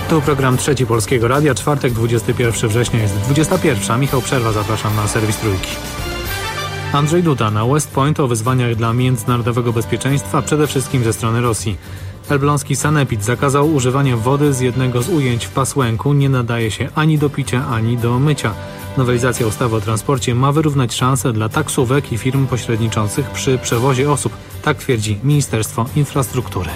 Tu program Trzeci Polskiego Radia, czwartek, 21 września jest 21. Michał Przerwa, zapraszam na serwis Trójki. Andrzej Duda na West Point o wyzwaniach dla międzynarodowego bezpieczeństwa, przede wszystkim ze strony Rosji. Elbląski sanepid zakazał używania wody z jednego z ujęć w Pasłęku. Nie nadaje się ani do picia, ani do mycia. Nowelizacja ustawy o transporcie ma wyrównać szanse dla taksówek i firm pośredniczących przy przewozie osób. Tak twierdzi Ministerstwo Infrastruktury.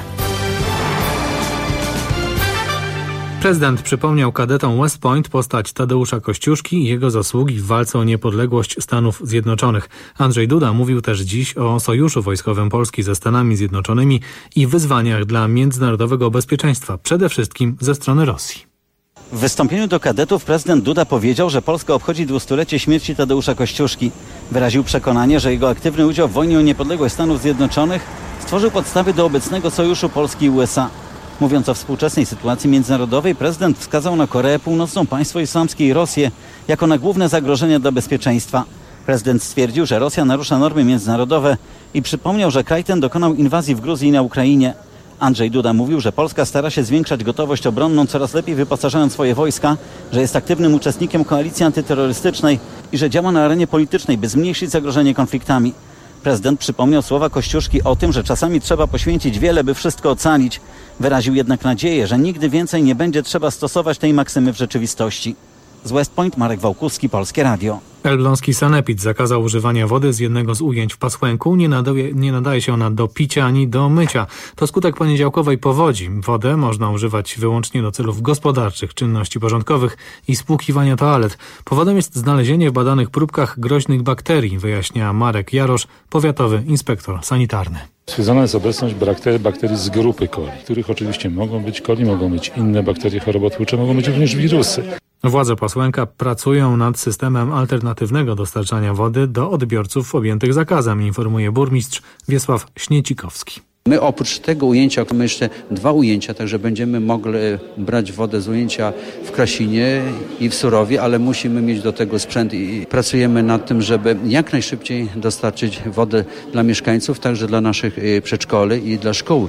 Prezydent przypomniał kadetom West Point postać Tadeusza Kościuszki i jego zasługi w walce o niepodległość Stanów Zjednoczonych. Andrzej Duda mówił też dziś o sojuszu wojskowym Polski ze Stanami Zjednoczonymi i wyzwaniach dla międzynarodowego bezpieczeństwa, przede wszystkim ze strony Rosji. W wystąpieniu do kadetów prezydent Duda powiedział, że Polska obchodzi 200-lecie śmierci Tadeusza Kościuszki. Wyraził przekonanie, że jego aktywny udział w wojnie o niepodległość Stanów Zjednoczonych stworzył podstawy do obecnego sojuszu Polski i USA. Mówiąc o współczesnej sytuacji międzynarodowej, prezydent wskazał na Koreę Północną, państwo islamskie i Rosję jako na główne zagrożenia dla bezpieczeństwa. Prezydent stwierdził, że Rosja narusza normy międzynarodowe i przypomniał, że kraj ten dokonał inwazji w Gruzji i na Ukrainie. Andrzej Duda mówił, że Polska stara się zwiększać gotowość obronną, coraz lepiej wyposażając swoje wojska, że jest aktywnym uczestnikiem koalicji antyterrorystycznej i że działa na arenie politycznej, by zmniejszyć zagrożenie konfliktami. Prezydent przypomniał słowa Kościuszki o tym, że czasami trzeba poświęcić wiele, by wszystko ocalić. Wyraził jednak nadzieję, że nigdy więcej nie będzie trzeba stosować tej maksymy w rzeczywistości. Z West Point Marek Wałkuski, Polskie Radio. Elbląski sanepid zakazał używania wody z jednego z ujęć w Pasłęku. Nie nadaje się ona do picia ani do mycia. To skutek poniedziałkowej powodzi. Wodę można używać wyłącznie do celów gospodarczych, czynności porządkowych i spłukiwania toalet. Powodem jest znalezienie w badanych próbkach groźnych bakterii, wyjaśnia Marek Jarosz, powiatowy inspektor sanitarny. Stwierdzona jest obecność bakterii z grupy coli, których oczywiście mogą być coli, mogą być inne bakterie chorobotwórcze, mogą być również wirusy. Władze Pasłęka pracują nad systemem alternatywnego dostarczania wody do odbiorców objętych zakazem, informuje burmistrz Wiesław Śniecikowski. My oprócz tego ujęcia mamy jeszcze 2 ujęcia, także będziemy mogli brać wodę z ujęcia w Krasinie i w Surowie, ale musimy mieć do tego sprzęt i pracujemy nad tym, żeby jak najszybciej dostarczyć wodę dla mieszkańców, także dla naszych przedszkoli i dla szkół.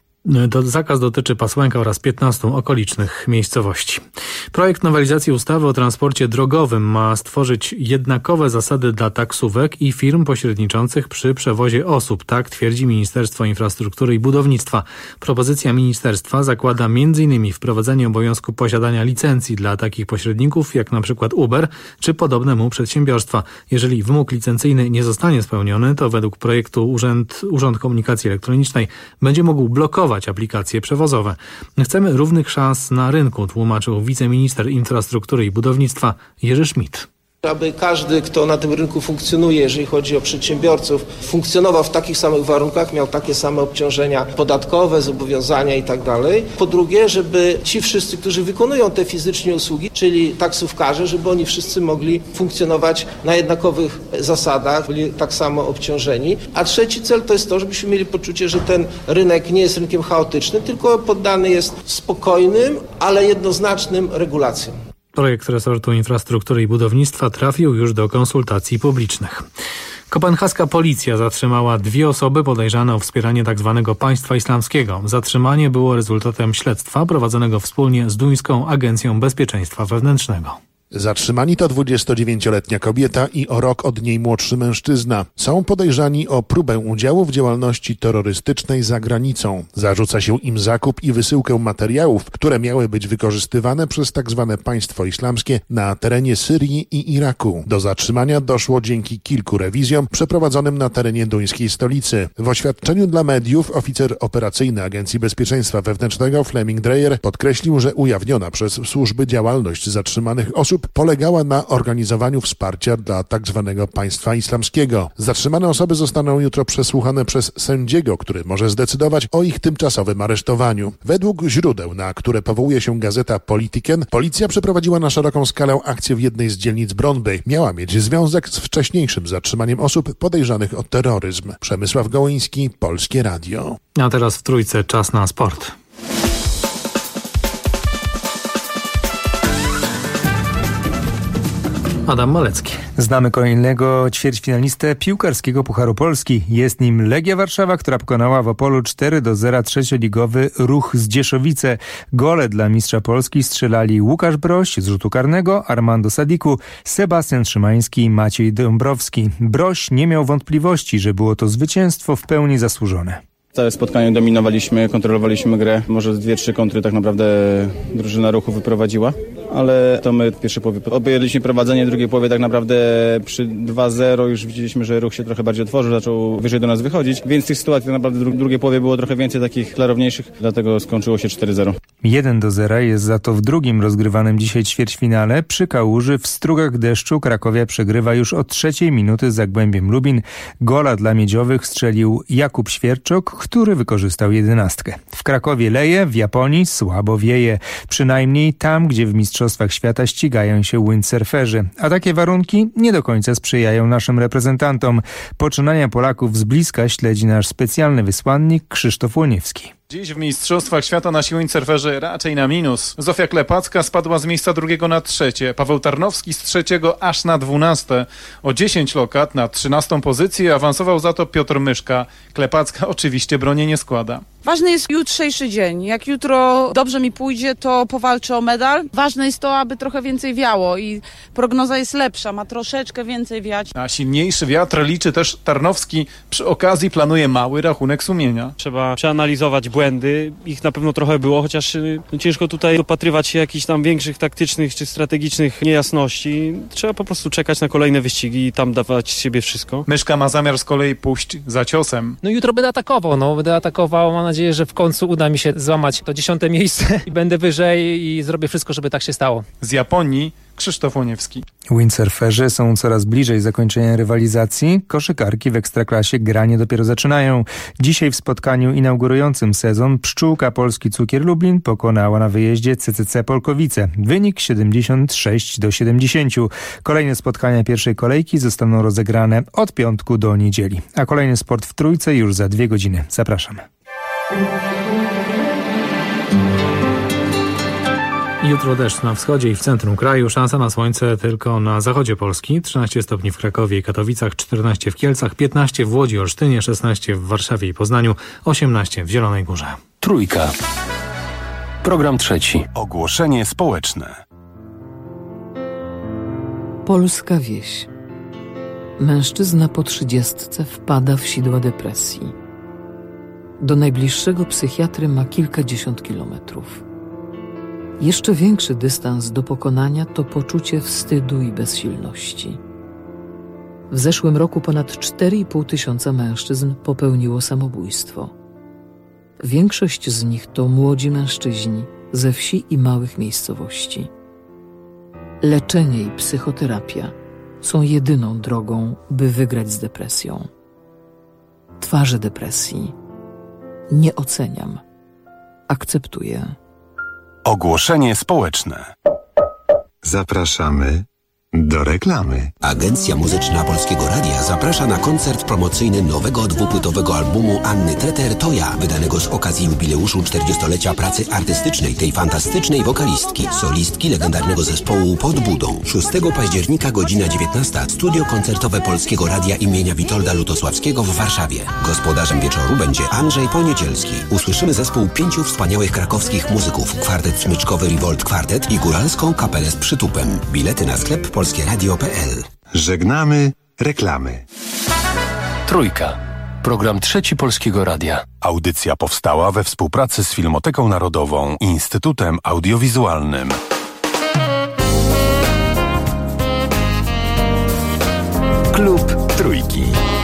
Zakaz dotyczy Pasłęka oraz 15 okolicznych miejscowości. Projekt nowelizacji ustawy o transporcie drogowym ma stworzyć jednakowe zasady dla taksówek i firm pośredniczących przy przewozie osób. Tak twierdzi Ministerstwo Infrastruktury i Budownictwa. Propozycja ministerstwa zakłada m.in. wprowadzenie obowiązku posiadania licencji dla takich pośredników jak np. Uber czy podobne mu przedsiębiorstwa. Jeżeli wymóg licencyjny nie zostanie spełniony, to według projektu Urząd Komunikacji Elektronicznej będzie mógł blokować aplikacje przewozowe. Chcemy równych szans na rynku, tłumaczył wiceminister infrastruktury i budownictwa Jerzy Schmidt. Aby każdy, kto na tym rynku funkcjonuje, jeżeli chodzi o przedsiębiorców, funkcjonował w takich samych warunkach, miał takie same obciążenia podatkowe, zobowiązania itd. Po drugie, żeby ci wszyscy, którzy wykonują te fizycznie usługi, czyli taksówkarze, żeby oni wszyscy mogli funkcjonować na jednakowych zasadach, byli tak samo obciążeni. A trzeci cel to jest to, żebyśmy mieli poczucie, że ten rynek nie jest rynkiem chaotycznym, tylko poddany jest spokojnym, ale jednoznacznym regulacjom. Projekt resortu infrastruktury i budownictwa trafił już do konsultacji publicznych. Kopenhaska policja zatrzymała 2 osoby podejrzane o wspieranie tzw. państwa islamskiego. Zatrzymanie było rezultatem śledztwa prowadzonego wspólnie z duńską Agencją Bezpieczeństwa Wewnętrznego. Zatrzymani to 29-letnia kobieta i o rok od niej młodszy mężczyzna. Są podejrzani o próbę udziału w działalności terrorystycznej za granicą. Zarzuca się im zakup i wysyłkę materiałów, które miały być wykorzystywane przez tzw. państwo islamskie na terenie Syrii i Iraku. Do zatrzymania doszło dzięki kilku rewizjom przeprowadzonym na terenie duńskiej stolicy. W oświadczeniu dla mediów oficer operacyjny Agencji Bezpieczeństwa Wewnętrznego Flemming Dreyer podkreślił, że ujawniona przez służby działalność zatrzymanych osób polegała na organizowaniu wsparcia dla tzw. państwa islamskiego. Zatrzymane osoby zostaną jutro przesłuchane przez sędziego, który może zdecydować o ich tymczasowym aresztowaniu. Według źródeł, na które powołuje się gazeta Politiken, policja przeprowadziła na szeroką skalę akcję w jednej z dzielnic Brøndby. Miała mieć związek z wcześniejszym zatrzymaniem osób podejrzanych o terroryzm. Przemysław Gołyński, Polskie Radio. A teraz w Trójce czas na sport. Adam Malecki. Znamy kolejnego ćwierćfinalistę piłkarskiego Pucharu Polski. Jest nim Legia Warszawa, która pokonała w Opolu 4-0 trzecioligowy Ruch Zdzieszowice. Gole dla mistrza Polski strzelali Łukasz Broś z rzutu karnego, Armando Sadiku, Sebastian Szymański i Maciej Dąbrowski. Broś nie miał wątpliwości, że było to zwycięstwo w pełni zasłużone. Całe spotkanie dominowaliśmy, kontrolowaliśmy grę. Może 2-3 kontry tak naprawdę drużyna Ruchu wyprowadziła, ale to my w pierwszej połowie objęliśmy prowadzenie, w drugiej połowie tak naprawdę przy 2-0 już widzieliśmy, że Ruch się trochę bardziej otworzył, zaczął wyżej do nas wychodzić, więc tych sytuacji tak naprawdę w drugiej połowie było trochę więcej takich klarowniejszych, dlatego skończyło się 4-0. 1-0 jest za to w drugim rozgrywanym dzisiaj ćwierćfinale. Przy Kałuży w strugach deszczu Krakowia przegrywa już od 3 minuty z Zagłębiem Lubin. Gola dla Miedziowych strzelił Jakub Świerczok, który wykorzystał 11. W Krakowie leje, w Japonii słabo wieje. Przynajmniej tam, gdzie w Mistrzostwach Świata ścigają się windsurferzy. A takie warunki nie do końca sprzyjają naszym reprezentantom. Poczynania Polaków z bliska śledzi nasz specjalny wysłannik Krzysztof Łoniewski. Dziś w Mistrzostwach Świata nasi windsurferzy raczej na minus. Zofia Klepacka spadła z miejsca 2 na 3. Paweł Tarnowski z 3 aż na 12. O 10 lokat na 13 pozycję awansował za to Piotr Myszka. Klepacka oczywiście broni nie składa. Ważny jest jutrzejszy dzień. Jak jutro dobrze mi pójdzie, to powalczę o medal. Ważne jest to, aby trochę więcej wiało i prognoza jest lepsza, ma troszeczkę więcej wiać. Na silniejszy wiatr liczy też Tarnowski. Przy okazji planuje mały rachunek sumienia. Trzeba przeanalizować błędy. Ich na pewno trochę było, chociaż ciężko tutaj dopatrywać się jakichś tam większych taktycznych czy strategicznych niejasności. Trzeba po prostu czekać na kolejne wyścigi i tam dawać z siebie wszystko. Myszka ma zamiar z kolei pójść za ciosem. Jutro będę atakował, mam nadzieję, że w końcu uda mi się złamać to 10. miejsce i będę wyżej i zrobię wszystko, żeby tak się stało. Z Japonii Krzysztof Łoniewski. Windsurferzy są coraz bliżej zakończenia rywalizacji. Koszykarki w Ekstraklasie granie dopiero zaczynają. Dzisiaj w spotkaniu inaugurującym sezon Pszczółka Polski Cukier Lublin pokonała na wyjeździe CCC Polkowice. Wynik 76-70. Kolejne spotkania pierwszej kolejki zostaną rozegrane od piątku do niedzieli. A kolejny sport w Trójce już za 2 godziny. Zapraszam. Jutro deszcz na wschodzie i w centrum kraju, szansa na słońce tylko na zachodzie Polski, 13 stopni w Krakowie i Katowicach, 14 w Kielcach, 15 w Łodzi, Olsztynie, 16 w Warszawie i Poznaniu, 18 w Zielonej Górze. Trójka. Program trzeci. Ogłoszenie społeczne. Polska wieś. Mężczyzna po 30 wpada w sidła depresji. Do najbliższego psychiatry ma kilkadziesiąt kilometrów. Jeszcze większy dystans do pokonania to poczucie wstydu i bezsilności. W zeszłym roku ponad 4,5 tysiąca mężczyzn popełniło samobójstwo. Większość z nich to młodzi mężczyźni ze wsi i małych miejscowości. Leczenie i psychoterapia są jedyną drogą, by wygrać z depresją. Twarze depresji. Nie oceniam. Akceptuję. Ogłoszenie społeczne. Zapraszamy do reklamy. Agencja Muzyczna Polskiego Radia zaprasza na koncert promocyjny nowego dwupłytowego albumu Anny Treter To ja, wydanego z okazji jubileuszu 40-lecia pracy artystycznej tej fantastycznej wokalistki, solistki legendarnego zespołu Pod Budą. 6 października, godzina 19. Studio koncertowe Polskiego Radia imienia Witolda Lutosławskiego w Warszawie. Gospodarzem wieczoru będzie Andrzej Poniedzielski. Usłyszymy zespół 5 wspaniałych krakowskich muzyków, kwartet smyczkowy Revolt Kwartet i góralską kapelę z przytupem. Bilety na sklep polskieradio.pl. Żegnamy reklamy. Trójka. Program trzeci Polskiego Radia. Audycja powstała we współpracy z Filmoteką Narodową i Instytutem Audiowizualnym. Klub Trójki.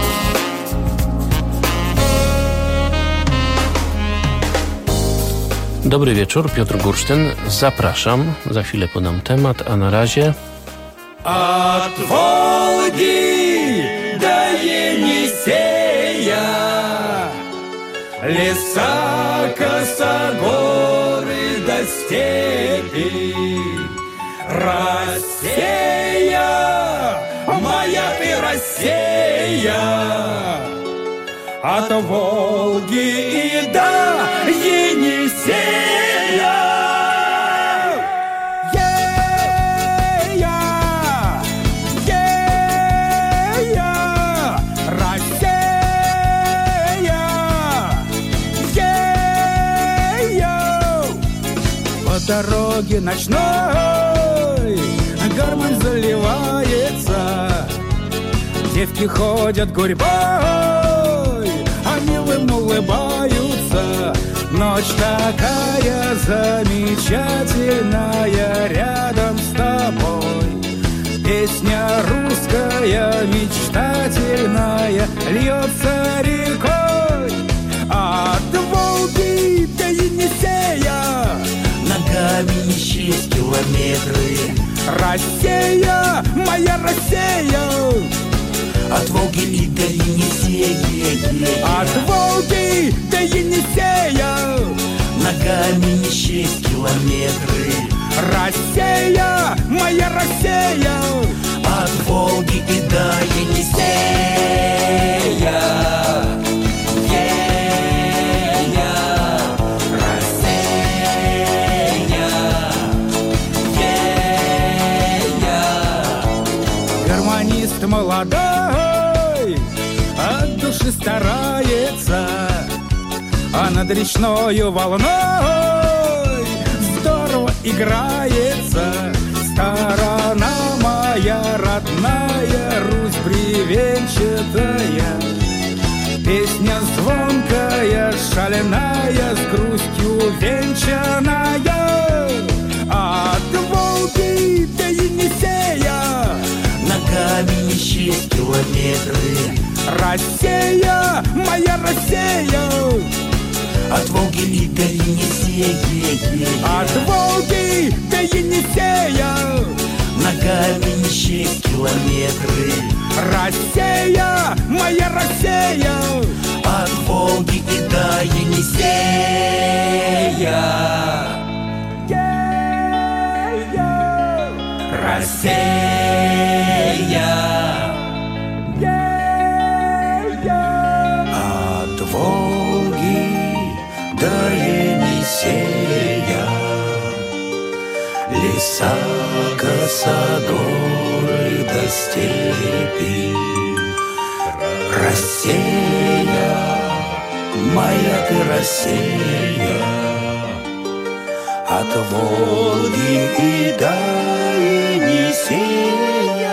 Dobry wieczór, Piotr Gursztyn. Zapraszam. Za chwilę podam temat, a na razie... От Волги до Енисея, леса, косогоры до степи, Россия, моя ты Россия, от Волги и до Енисея. дороге ночной гармонь заливается, девки ходят гурьбой, а милым улыбаются. Ночь такая замечательная рядом с тобой. Песня русская мечтательная льется рекой. От Волги до Енисея ногами не счесть километры. Россия, моя Россия, от Волги и до Енисея. От Волги до Енисея ногами не счесть километры. Россия, моя Россия, от Волги и до Енисея. Гармонист молодой, от души старается, а над речною волной здорово играется. Сторона моя родная, Русь бревенчатая, песня звонкая, шаленая, с грустью венчаная. От Волги до Енисея ногами не счесть километры. Россия, моя Россия, от Волги и до Енисея. От Волги до Енисея ногами не счесть километры. Россия, моя Россия, от Волги и до Енисея. Россия, от Волги до Енисея, леса, косогоры до степи. Россия, моя ты Россия, от Волги и до Енисея.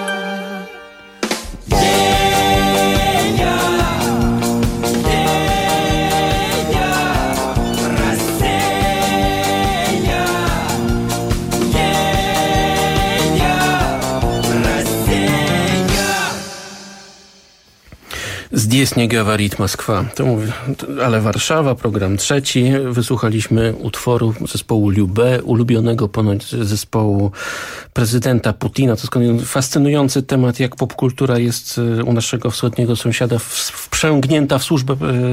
Здесь nie gawarit Moskwa, to mówię, ale Warszawa, program trzeci. Wysłuchaliśmy utworu zespołu Lubé, ulubionego ponoć zespołu prezydenta Putina. To jest fascynujący temat, jak popkultura jest u naszego wschodniego sąsiada wprzęgnięta w służbę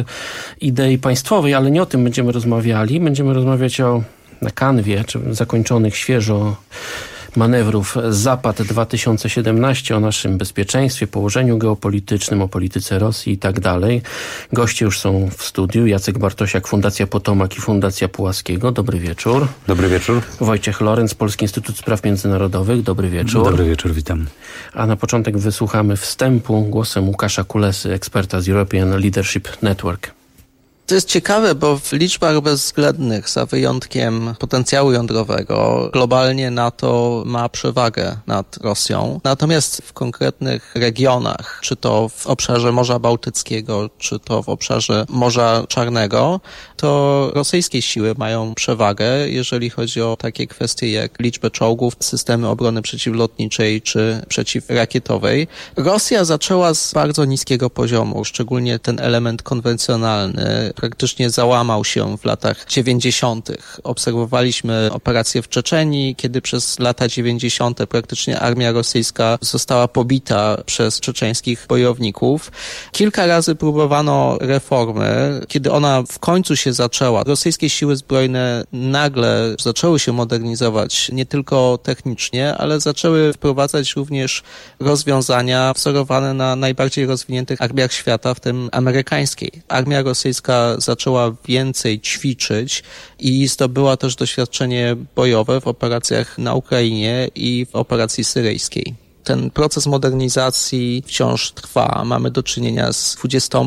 idei państwowej, ale nie o tym będziemy rozmawiali. Będziemy rozmawiać na kanwie, czy zakończonych świeżo manewrów Zapad 2017, o naszym bezpieczeństwie, położeniu geopolitycznym, o polityce Rosji i tak dalej. Goście już są w studiu. Jacek Bartosiak, Fundacja Potomak i Fundacja Pułaskiego. Dobry wieczór. Dobry wieczór. Wojciech Lorenz, Polski Instytut Spraw Międzynarodowych. Dobry wieczór. Dobry wieczór, witam. A na początek wysłuchamy wstępu głosem Łukasza Kulesy, eksperta z European Leadership Network. To jest ciekawe, bo w liczbach bezwzględnych, za wyjątkiem potencjału jądrowego, globalnie NATO ma przewagę nad Rosją. Natomiast w konkretnych regionach, czy to w obszarze Morza Bałtyckiego, czy to w obszarze Morza Czarnego, to rosyjskie siły mają przewagę, jeżeli chodzi o takie kwestie jak liczbę czołgów, systemy obrony przeciwlotniczej czy przeciwrakietowej. Rosja zaczęła z bardzo niskiego poziomu, szczególnie ten element konwencjonalny praktycznie załamał się w latach 90. Obserwowaliśmy operacje w Czeczenii, kiedy przez lata 90. praktycznie armia rosyjska została pobita przez czeczeńskich bojowników. Kilka razy próbowano reformy. Kiedy ona w końcu się zaczęła, rosyjskie siły zbrojne nagle zaczęły się modernizować nie tylko technicznie, ale zaczęły wprowadzać również rozwiązania wzorowane na najbardziej rozwiniętych armiach świata, w tym amerykańskiej. Armia rosyjska zaczęła więcej ćwiczyć i zdobyła też doświadczenie bojowe w operacjach na Ukrainie i w operacji syryjskiej. Ten proces modernizacji wciąż trwa. Mamy do czynienia z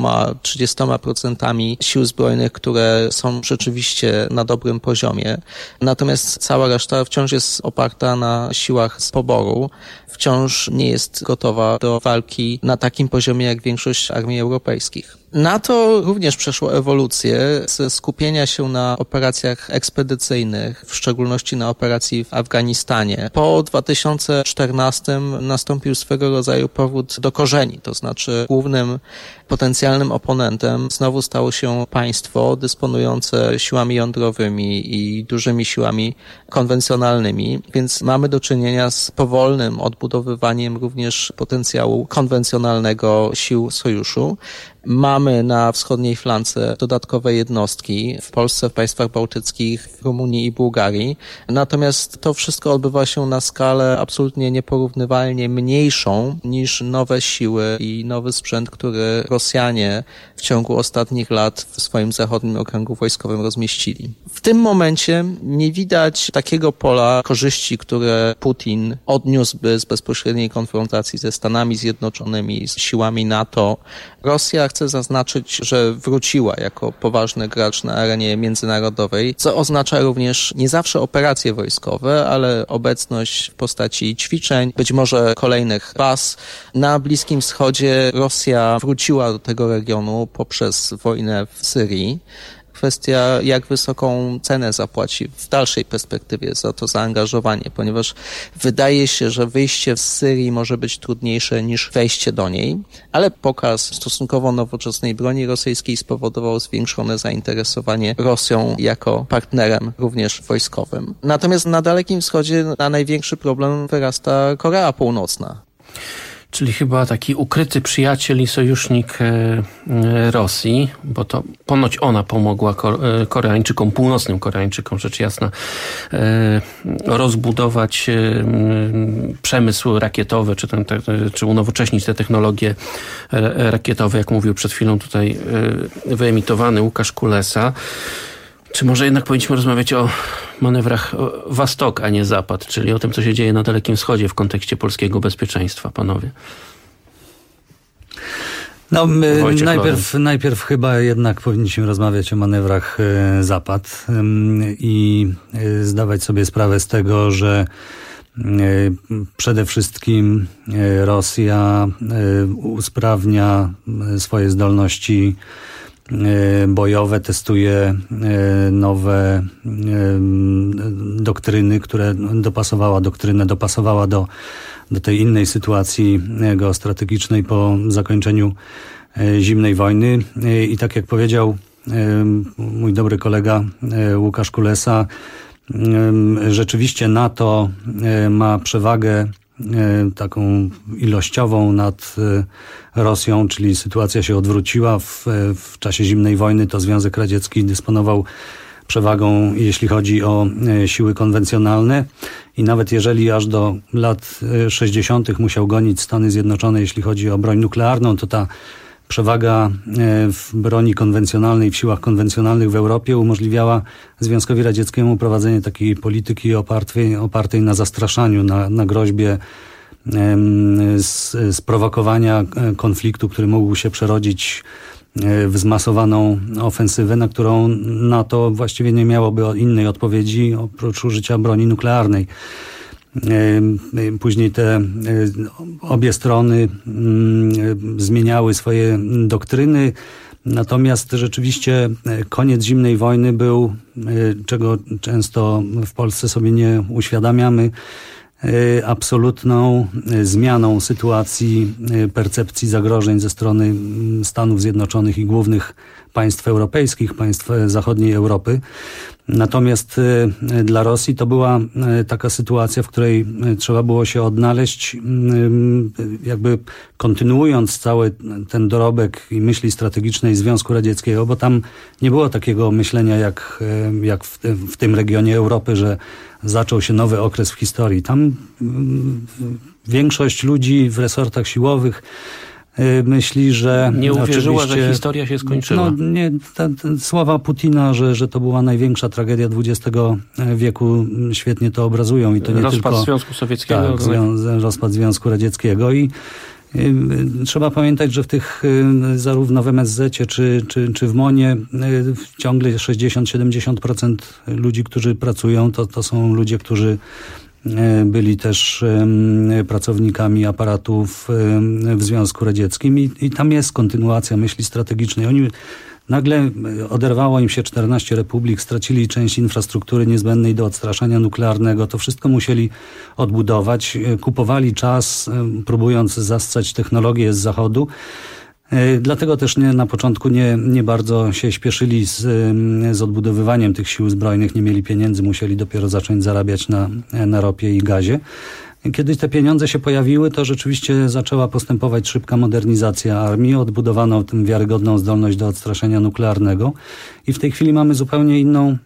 20-30% sił zbrojnych, które są rzeczywiście na dobrym poziomie. Natomiast cała reszta wciąż jest oparta na siłach z poboru. Wciąż nie jest gotowa do walki na takim poziomie jak większość armii europejskich. NATO również przeszło ewolucję ze skupienia się na operacjach ekspedycyjnych, w szczególności na operacji w Afganistanie. Po 2014 nastąpił swego rodzaju powrót do korzeni, to znaczy głównym potencjalnym oponentem znowu stało się państwo dysponujące siłami jądrowymi i dużymi siłami konwencjonalnymi, więc mamy do czynienia z powolnym odbudowywaniem również potencjału konwencjonalnego sił sojuszu. Mamy na wschodniej flance dodatkowe jednostki w Polsce, w państwach bałtyckich, w Rumunii i Bułgarii. Natomiast to wszystko odbywa się na skalę absolutnie nieporównywalnie mniejszą niż nowe siły i nowy sprzęt, który Rosjanie w ciągu ostatnich lat w swoim zachodnim okręgu wojskowym rozmieścili. W tym momencie nie widać takiego pola korzyści, które Putin odniósłby z bezpośredniej konfrontacji ze Stanami Zjednoczonymi, z siłami NATO. Rosja chce zaznaczyć, że wróciła jako poważny gracz na arenie międzynarodowej, co oznacza również nie zawsze operacje wojskowe, ale obecność w postaci ćwiczeń, być może kolejnych baz. Na Bliskim Wschodzie Rosja wróciła do tego regionu poprzez wojnę w Syrii. Kwestia, jak wysoką cenę zapłaci w dalszej perspektywie za to zaangażowanie, ponieważ wydaje się, że wyjście z Syrii może być trudniejsze niż wejście do niej, ale pokaz stosunkowo nowoczesnej broni rosyjskiej spowodował zwiększone zainteresowanie Rosją jako partnerem również wojskowym. Natomiast na Dalekim Wschodzie na największy problem wyrasta Korea Północna. Czyli chyba taki ukryty przyjaciel i sojusznik Rosji, bo to ponoć ona pomogła Koreańczykom, północnym Koreańczykom, rzecz jasna, rozbudować przemysł rakietowy, czy unowocześnić te technologie rakietowe, jak mówił przed chwilą tutaj wyemitowany Łukasz Kulesa. Czy może jednak powinniśmy rozmawiać o manewrach Wastok, a nie Zapad, czyli o tym, co się dzieje na Dalekim Wschodzie w kontekście polskiego bezpieczeństwa, panowie? No, najpierw chyba jednak powinniśmy rozmawiać o manewrach Zapad i zdawać sobie sprawę z tego, że przede wszystkim Rosja usprawnia swoje zdolności bojowe, testuje nowe doktryny, które dopasowała do tej innej sytuacji geostrategicznej po zakończeniu zimnej wojny. I tak jak powiedział mój dobry kolega Łukasz Kulesa, rzeczywiście NATO ma przewagę taką ilościową nad Rosją, czyli sytuacja się odwróciła. W czasie zimnej wojny to Związek Radziecki dysponował przewagą, jeśli chodzi o siły konwencjonalne i nawet jeżeli aż do lat 60. musiał gonić Stany Zjednoczone, jeśli chodzi o broń nuklearną, to ta przewaga w broni konwencjonalnej, w siłach konwencjonalnych w Europie umożliwiała Związkowi Radzieckiemu prowadzenie takiej polityki opartej na zastraszaniu, na groźbie sprowokowania konfliktu, który mógł się przerodzić w zmasowaną ofensywę, na którą NATO właściwie nie miałoby innej odpowiedzi oprócz użycia broni nuklearnej. Później te obie strony zmieniały swoje doktryny, natomiast rzeczywiście koniec zimnej wojny był, czego często w Polsce sobie nie uświadamiamy, absolutną zmianą sytuacji, percepcji zagrożeń ze strony Stanów Zjednoczonych i głównych państw europejskich, państw zachodniej Europy. Natomiast dla Rosji to była taka sytuacja, w której trzeba było się odnaleźć, jakby kontynuując cały ten dorobek i myśli strategicznej Związku Radzieckiego, bo tam nie było takiego myślenia jak w tym regionie Europy, że zaczął się nowy okres w historii. Tam większość ludzi w resortach siłowych myśli, że... Nie uwierzyła, że historia się skończyła. No nie, te słowa Putina, że to była największa tragedia XX wieku, świetnie to obrazują. I to nie rozpad tylko Związku Sowieckiego. Tak, rozpad Związku Radzieckiego. I trzeba pamiętać, że w tych zarówno w MSZ-cie czy w MON-ie ciągle 60-70% ludzi, którzy pracują, to są ludzie, którzy byli też pracownikami aparatów w Związku Radzieckim i tam jest kontynuacja myśli strategicznej. Oni nagle oderwało im się 14 republik, stracili część infrastruktury niezbędnej do odstraszania nuklearnego. To wszystko musieli odbudować. Kupowali czas, próbując zassać technologię z Zachodu. Dlatego też na początku nie bardzo się śpieszyli z odbudowywaniem tych sił zbrojnych. Nie mieli pieniędzy, musieli dopiero zacząć zarabiać na ropie i gazie. Kiedy te pieniądze się pojawiły, to rzeczywiście zaczęła postępować szybka modernizacja armii. Odbudowano tym wiarygodną zdolność do odstraszenia nuklearnego. I w tej chwili mamy zupełnie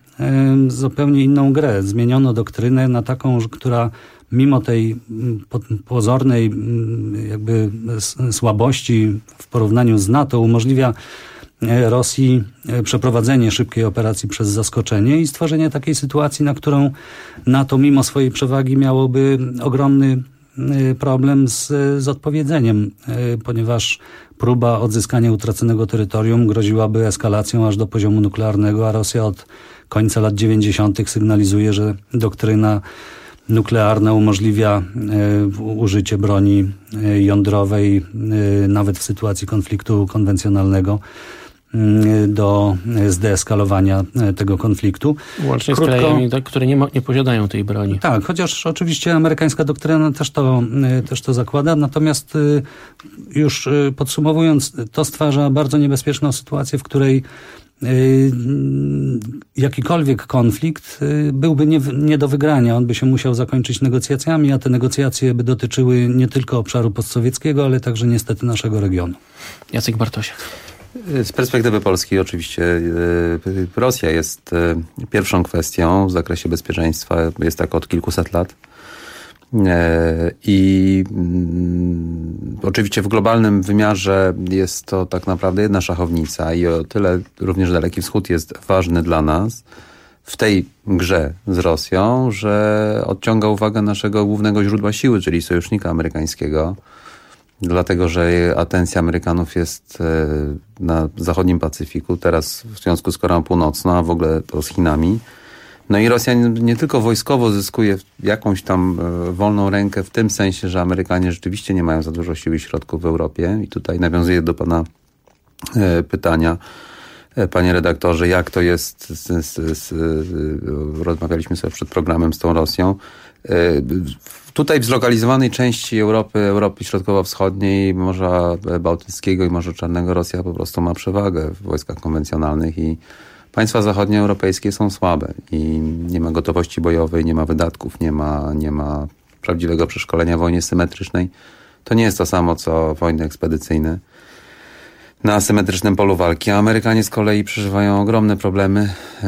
inną grę. Zmieniono doktrynę na taką, która mimo tej pozornej jakby słabości w porównaniu z NATO umożliwia Rosji przeprowadzenie szybkiej operacji przez zaskoczenie i stworzenie takiej sytuacji, na którą NATO mimo swojej przewagi miałoby ogromny problem z odpowiedzeniem, ponieważ próba odzyskania utraconego terytorium groziłaby eskalacją aż do poziomu nuklearnego, a Rosja od końca lat 90. sygnalizuje, że doktryna nuklearna umożliwia użycie broni jądrowej nawet w sytuacji konfliktu konwencjonalnego do zdeeskalowania tego konfliktu. Łącznie z krajami, które nie posiadają tej broni. Tak, chociaż oczywiście amerykańska doktryna też to zakłada, natomiast już podsumowując, to stwarza bardzo niebezpieczną sytuację, w której jakikolwiek konflikt byłby nie do wygrania. On by się musiał zakończyć negocjacjami, a te negocjacje by dotyczyły nie tylko obszaru postsowieckiego, ale także niestety naszego regionu. Jacek Bartosiak. Z perspektywy Polski oczywiście Rosja jest pierwszą kwestią w zakresie bezpieczeństwa. Jest tak od kilkuset lat. I oczywiście w globalnym wymiarze jest to tak naprawdę jedna szachownica i o tyle również Daleki Wschód jest ważny dla nas w tej grze z Rosją, że odciąga uwagę naszego głównego źródła siły, czyli sojusznika amerykańskiego. Dlatego, że atencja Amerykanów jest na zachodnim Pacyfiku, teraz w związku z Koreą Północną, a w ogóle to z Chinami. No i Rosja nie tylko wojskowo zyskuje jakąś tam wolną rękę w tym sensie, że Amerykanie rzeczywiście nie mają za dużo sił i środków w Europie. I tutaj nawiązuję do pana pytania, panie redaktorze, jak to jest, rozmawialiśmy sobie przed programem z tą Rosją. Tutaj w zlokalizowanej części Europy Środkowo-Wschodniej, Morza Bałtyckiego i Morza Czarnego Rosja po prostu ma przewagę w wojskach konwencjonalnych i państwa zachodnioeuropejskie są słabe i nie ma gotowości bojowej, nie ma wydatków, nie ma prawdziwego przeszkolenia w wojnie symetrycznej. To nie jest to samo, co wojny ekspedycyjne na asymetrycznym polu walki. A Amerykanie z kolei przeżywają ogromne problemy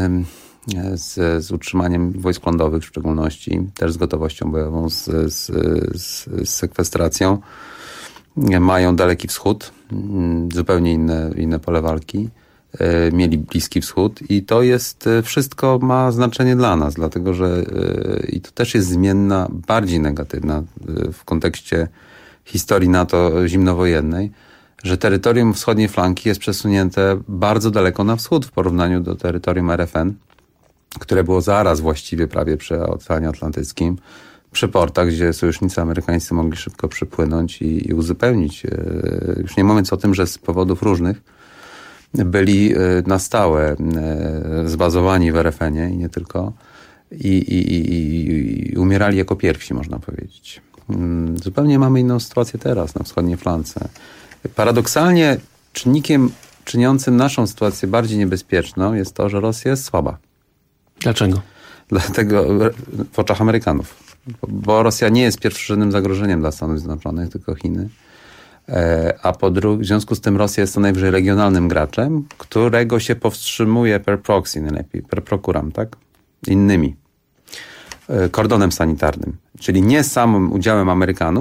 z utrzymaniem wojsk lądowych w szczególności, też z gotowością bojową, z sekwestracją. Mają Daleki Wschód, zupełnie inne pole walki. Mieli Bliski Wschód i to jest, wszystko ma znaczenie dla nas, dlatego że i to też jest zmienna, bardziej negatywna w kontekście historii NATO zimnowojennej, że terytorium wschodniej flanki jest przesunięte bardzo daleko na wschód w porównaniu do terytorium RFN, które było zaraz właściwie prawie przy Oceanie Atlantyckim, przy portach, gdzie sojusznicy amerykańscy mogli szybko przypłynąć i uzupełnić. Już nie mówiąc o tym, że z powodów różnych byli na stałe zbazowani w RFN-ie i nie tylko i umierali jako pierwsi, można powiedzieć. Zupełnie mamy inną sytuację teraz na wschodniej flance. Paradoksalnie czynnikiem czyniącym naszą sytuację bardziej niebezpieczną jest to, że Rosja jest słaba. Dlaczego? Dlatego w oczach Amerykanów. Bo Rosja nie jest pierwszorzędnym zagrożeniem dla Stanów Zjednoczonych, tylko Chiny. A po drugie, w związku z tym Rosja jest to najwyżej regionalnym graczem, którego się powstrzymuje per proxy najlepiej, per procuram, tak? Innymi. Kordonem sanitarnym. Czyli nie samym udziałem Amerykanów,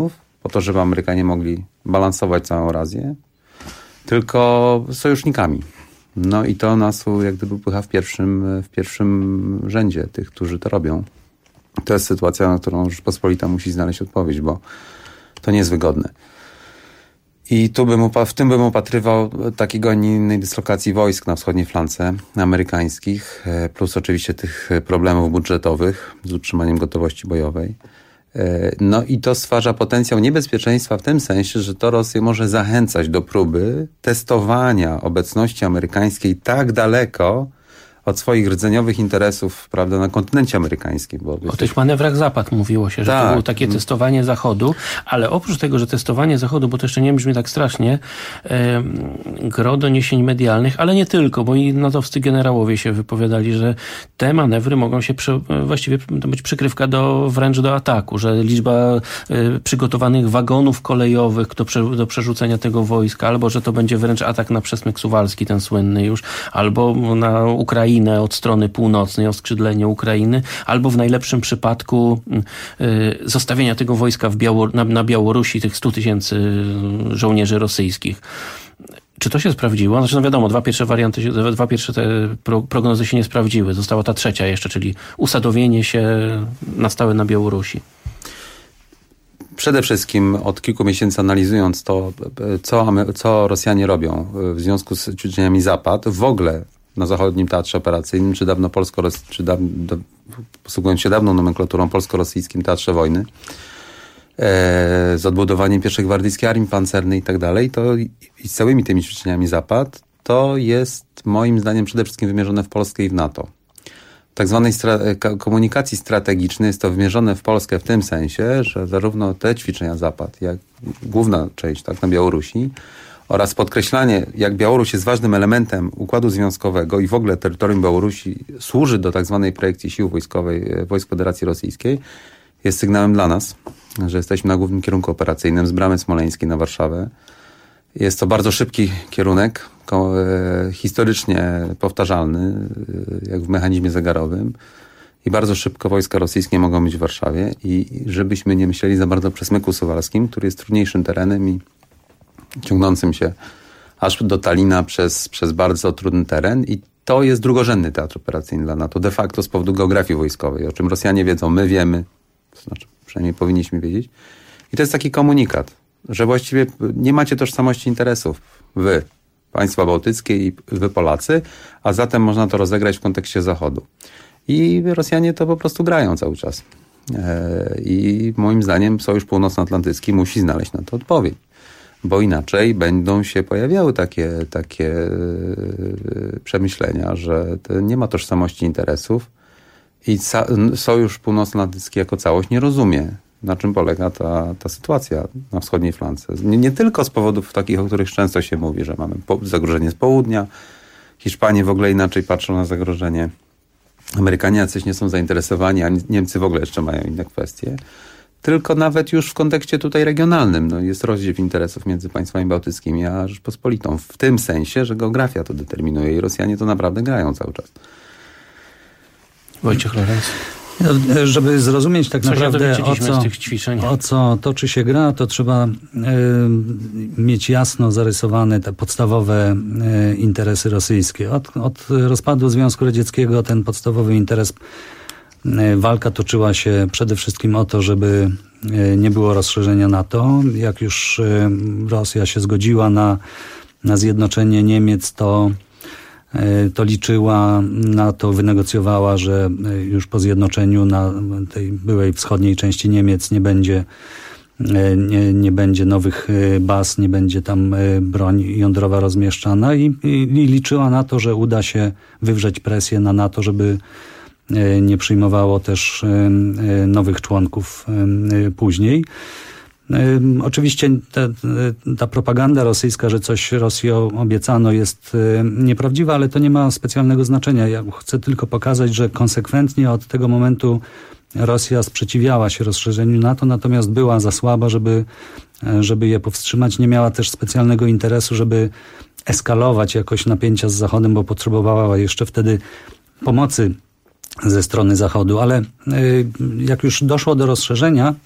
po to, żeby Amerykanie mogli balansować całą Eurazję, tylko sojusznikami. No i to nas jak gdyby pycha w pierwszym rzędzie tych, którzy to robią. To jest sytuacja, na którą Rzeczpospolita musi znaleźć odpowiedź, bo to nie jest wygodne. I w tym bym upatrywał takiego, a nie innej dyslokacji wojsk na wschodniej flance amerykańskich, plus oczywiście tych problemów budżetowych z utrzymaniem gotowości bojowej. No i to stwarza potencjał niebezpieczeństwa w tym sensie, że to Rosję może zachęcać do próby testowania obecności amerykańskiej tak daleko od swoich rdzeniowych interesów, prawda, na kontynencie amerykańskim. O tych manewrach Zapad mówiło się, że to było takie testowanie Zachodu, ale oprócz tego, że testowanie Zachodu, bo to jeszcze nie brzmi tak strasznie, gro doniesień medialnych, ale nie tylko, bo i natowscy generałowie się wypowiadali, że te manewry mogą się właściwie to być przykrywka wręcz do ataku, że liczba przygotowanych wagonów kolejowych do przerzucenia tego wojska, albo że to będzie wręcz atak na przesmyk suwalski, ten słynny już, albo na Ukrainę od strony północnej, oskrzydlenie Ukrainy, albo w najlepszym przypadku zostawienia tego wojska na Białorusi, tych 100 000 żołnierzy rosyjskich. Czy to się sprawdziło? Znaczy, no wiadomo, dwa pierwsze te prognozy się nie sprawdziły. Została ta trzecia jeszcze, czyli usadowienie się na stałe na Białorusi. Przede wszystkim od kilku miesięcy analizując to, co Rosjanie robią w związku z ćwiczeniami Zapad, w ogóle na zachodnim teatrze operacyjnym, posługując się dawną nomenklaturą polsko-rosyjskim teatrze wojny, z odbudowaniem pierwszej gwardyjskiej armii pancernej i tak dalej, to i z całymi tymi ćwiczeniami Zapad, to jest moim zdaniem przede wszystkim wymierzone w Polskę i w NATO. W tak zwanej komunikacji strategicznej jest to wymierzone w Polskę w tym sensie, że zarówno te ćwiczenia Zapad, jak główna część na Białorusi, oraz podkreślanie, jak Białoruś jest ważnym elementem układu związkowego i w ogóle terytorium Białorusi służy do tak zwanej projekcji sił wojsk Federacji Rosyjskiej, jest sygnałem dla nas, że jesteśmy na głównym kierunku operacyjnym z Bramy Smoleńskiej na Warszawę. Jest to bardzo szybki kierunek, historycznie powtarzalny, jak w mechanizmie zegarowym. I bardzo szybko wojska rosyjskie mogą być w Warszawie. I żebyśmy nie myśleli za bardzo o przesmyku suwalskim, który jest trudniejszym terenem i ciągnącym się aż do Talina przez bardzo trudny teren. I to jest drugorzędny teatr operacyjny dla NATO, de facto z powodu geografii wojskowej, o czym Rosjanie wiedzą, my wiemy, to znaczy przynajmniej powinniśmy wiedzieć. I to jest taki komunikat, że właściwie nie macie tożsamości interesów, wy, państwa bałtyckie i wy Polacy, a zatem można to rozegrać w kontekście Zachodu. I Rosjanie to po prostu grają cały czas. I moim zdaniem Sojusz Północnoatlantycki musi znaleźć na to odpowiedź. Bo inaczej będą się pojawiały takie przemyślenia, że nie ma tożsamości interesów i Sojusz Północnoatlantycki jako całość nie rozumie, na czym polega ta sytuacja na wschodniej flance. Nie tylko z powodów takich, o których często się mówi, że mamy zagrożenie z południa, Hiszpanie w ogóle inaczej patrzą na zagrożenie, Amerykanie jacyś nie są zainteresowani, a Niemcy w ogóle jeszcze mają inne kwestie. Tylko nawet już w kontekście tutaj regionalnym jest rozdziew interesów między państwami bałtyckimi a Rzeczpospolitą. W tym sensie, że geografia to determinuje i Rosjanie to naprawdę grają cały czas. Wojciech Lorenz. Żeby zrozumieć tak naprawdę o co toczy się gra, to trzeba mieć jasno zarysowane te podstawowe interesy rosyjskie. Od rozpadu Związku Radzieckiego ten podstawowy interes, walka toczyła się przede wszystkim o to, żeby nie było rozszerzenia NATO. Jak już Rosja się zgodziła na zjednoczenie Niemiec, to liczyła na to, wynegocjowała, że już po zjednoczeniu na tej byłej wschodniej części Niemiec nie będzie nowych baz, nie będzie tam broń jądrowa rozmieszczana i liczyła na to, że uda się wywrzeć presję na NATO, żeby nie przyjmowało też nowych członków później. Oczywiście ta propaganda rosyjska, że coś Rosji obiecano, jest nieprawdziwa, ale to nie ma specjalnego znaczenia. Ja chcę tylko pokazać, że konsekwentnie od tego momentu Rosja sprzeciwiała się rozszerzeniu NATO, natomiast była za słaba, żeby je powstrzymać. Nie miała też specjalnego interesu, żeby eskalować jakoś napięcia z Zachodem, bo potrzebowała jeszcze wtedy pomocy ze strony Zachodu. Ale jak już doszło do rozszerzenia,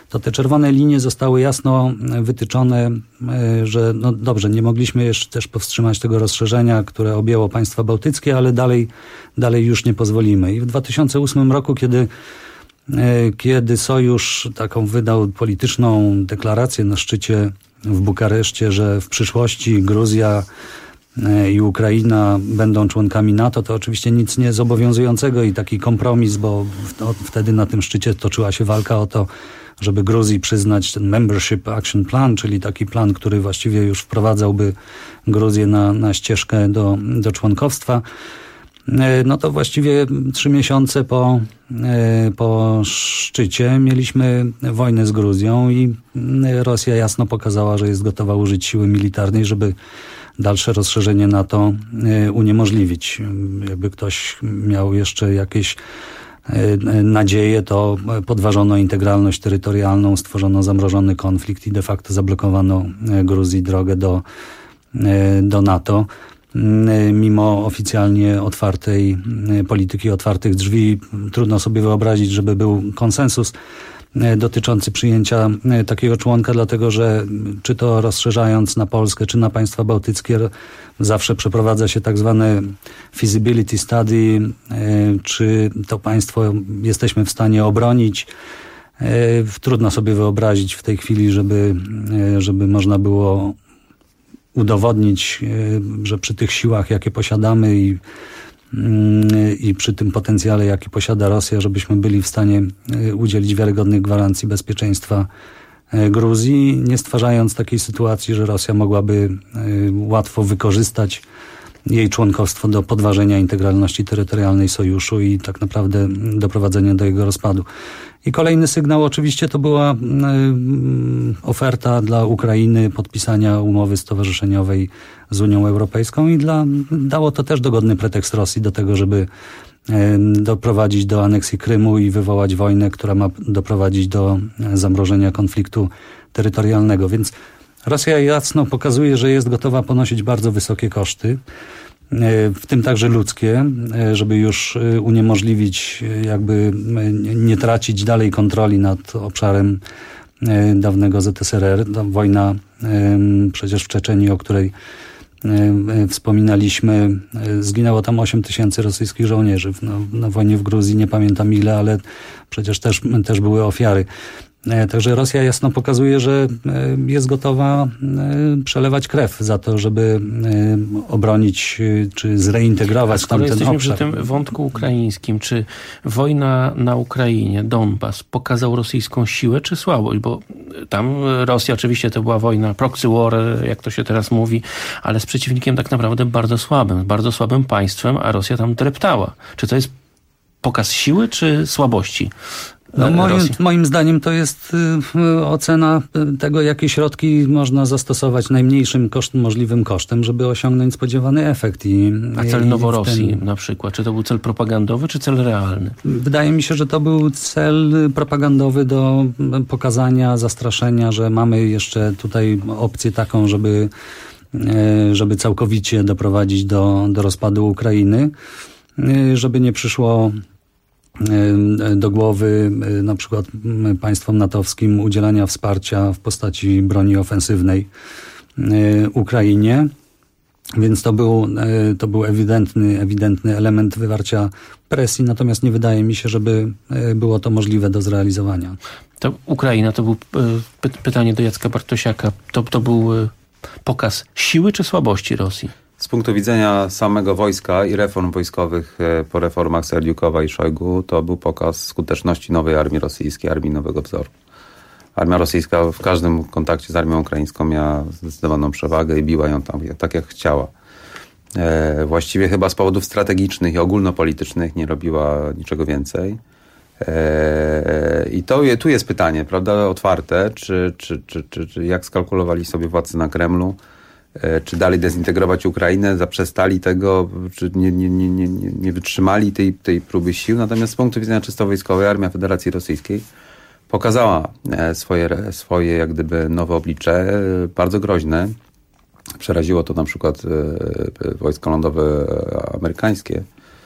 to te czerwone linie zostały jasno wytyczone, że no dobrze, nie mogliśmy jeszcze też powstrzymać tego rozszerzenia, które objęło państwa bałtyckie, ale dalej już nie pozwolimy. I w 2008 roku, kiedy Sojusz taką wydał polityczną deklarację na szczycie w Bukareszcie, że w przyszłości Gruzja i Ukraina będą członkami NATO, to oczywiście nic niezobowiązującego i taki kompromis, bo wtedy na tym szczycie toczyła się walka o to, żeby Gruzji przyznać ten Membership Action Plan, czyli taki plan, który właściwie już wprowadzałby Gruzję na ścieżkę do członkowstwa. No to właściwie 3 miesiące po szczycie mieliśmy wojnę z Gruzją i Rosja jasno pokazała, że jest gotowa użyć siły militarnej, żeby dalsze rozszerzenie NATO uniemożliwić. Jakby ktoś miał jeszcze jakieś nadzieję, to podważono integralność terytorialną, stworzono zamrożony konflikt i de facto zablokowano Gruzji drogę do NATO. Mimo oficjalnie otwartej polityki, otwartych drzwi, trudno sobie wyobrazić, żeby był konsensus dotyczący przyjęcia takiego członka, dlatego że czy to rozszerzając na Polskę, czy na państwa bałtyckie, zawsze przeprowadza się tak zwane feasibility study, czy to państwo jesteśmy w stanie obronić. Trudno sobie wyobrazić w tej chwili, żeby można było udowodnić, że przy tych siłach, jakie posiadamy i przy tym potencjale, jaki posiada Rosja, żebyśmy byli w stanie udzielić wiarygodnych gwarancji bezpieczeństwa Gruzji, nie stwarzając takiej sytuacji, że Rosja mogłaby łatwo wykorzystać jej członkostwo do podważenia integralności terytorialnej Sojuszu i tak naprawdę doprowadzenia do jego rozpadu. I kolejny sygnał oczywiście to była oferta dla Ukrainy podpisania umowy stowarzyszeniowej z Unią Europejską i dało to też dogodny pretekst Rosji do tego, żeby doprowadzić do aneksji Krymu i wywołać wojnę, która ma doprowadzić do zamrożenia konfliktu terytorialnego. Więc Rosja jasno pokazuje, że jest gotowa ponosić bardzo wysokie koszty, w tym także ludzkie, żeby już uniemożliwić, jakby nie tracić dalej kontroli nad obszarem dawnego ZSRR. Ta wojna przecież w Czeczenii, o której wspominaliśmy, zginęło tam 8 000 rosyjskich żołnierzy. Na wojnie w Gruzji nie pamiętam ile, ale przecież też były ofiary. Także Rosja jasno pokazuje, że jest gotowa przelewać krew za to, żeby obronić czy zreintegrować tamten obszar. Jesteśmy przy tym wątku ukraińskim. Czy wojna na Ukrainie, Donbas, pokazał rosyjską siłę czy słabość? Bo tam Rosja oczywiście to była wojna proxy war, jak to się teraz mówi, ale z przeciwnikiem tak naprawdę bardzo słabym państwem, a Rosja tam dreptała. Czy to jest pokaz siły czy słabości? No moim zdaniem to jest ocena tego, jakie środki można zastosować najmniejszym możliwym kosztem, żeby osiągnąć spodziewany efekt. A cel Noworosji na przykład? Czy to był cel propagandowy, czy cel realny? Wydaje mi się, że to był cel propagandowy do pokazania, zastraszenia, że mamy jeszcze tutaj opcję taką, żeby całkowicie doprowadzić do rozpadu Ukrainy, żeby nie przyszło do głowy na przykład państwom natowskim udzielania wsparcia w postaci broni ofensywnej Ukrainie. Więc to był ewidentny element wywarcia presji, natomiast nie wydaje mi się, żeby było to możliwe do zrealizowania. To Ukraina, to był pytanie do Jacka Bartosiaka, to był pokaz siły czy słabości Rosji? Z punktu widzenia samego wojska i reform wojskowych po reformach Serdiukowa i Szojgu, to był pokaz skuteczności nowej armii rosyjskiej, armii nowego wzoru. Armia rosyjska w każdym kontakcie z armią ukraińską miała zdecydowaną przewagę i biła ją tam tak, jak chciała. Właściwie chyba z powodów strategicznych i ogólnopolitycznych nie robiła niczego więcej. I tu jest pytanie, prawda, otwarte, czy jak skalkulowali sobie władcy na Kremlu, czy dalej dezintegrować Ukrainę, zaprzestali tego, czy nie wytrzymali tej próby sił. Natomiast z punktu widzenia czysto wojskowej Armia Federacji Rosyjskiej pokazała swoje jak gdyby nowe oblicze, bardzo groźne. Przeraziło to na przykład wojska lądowe amerykańskie,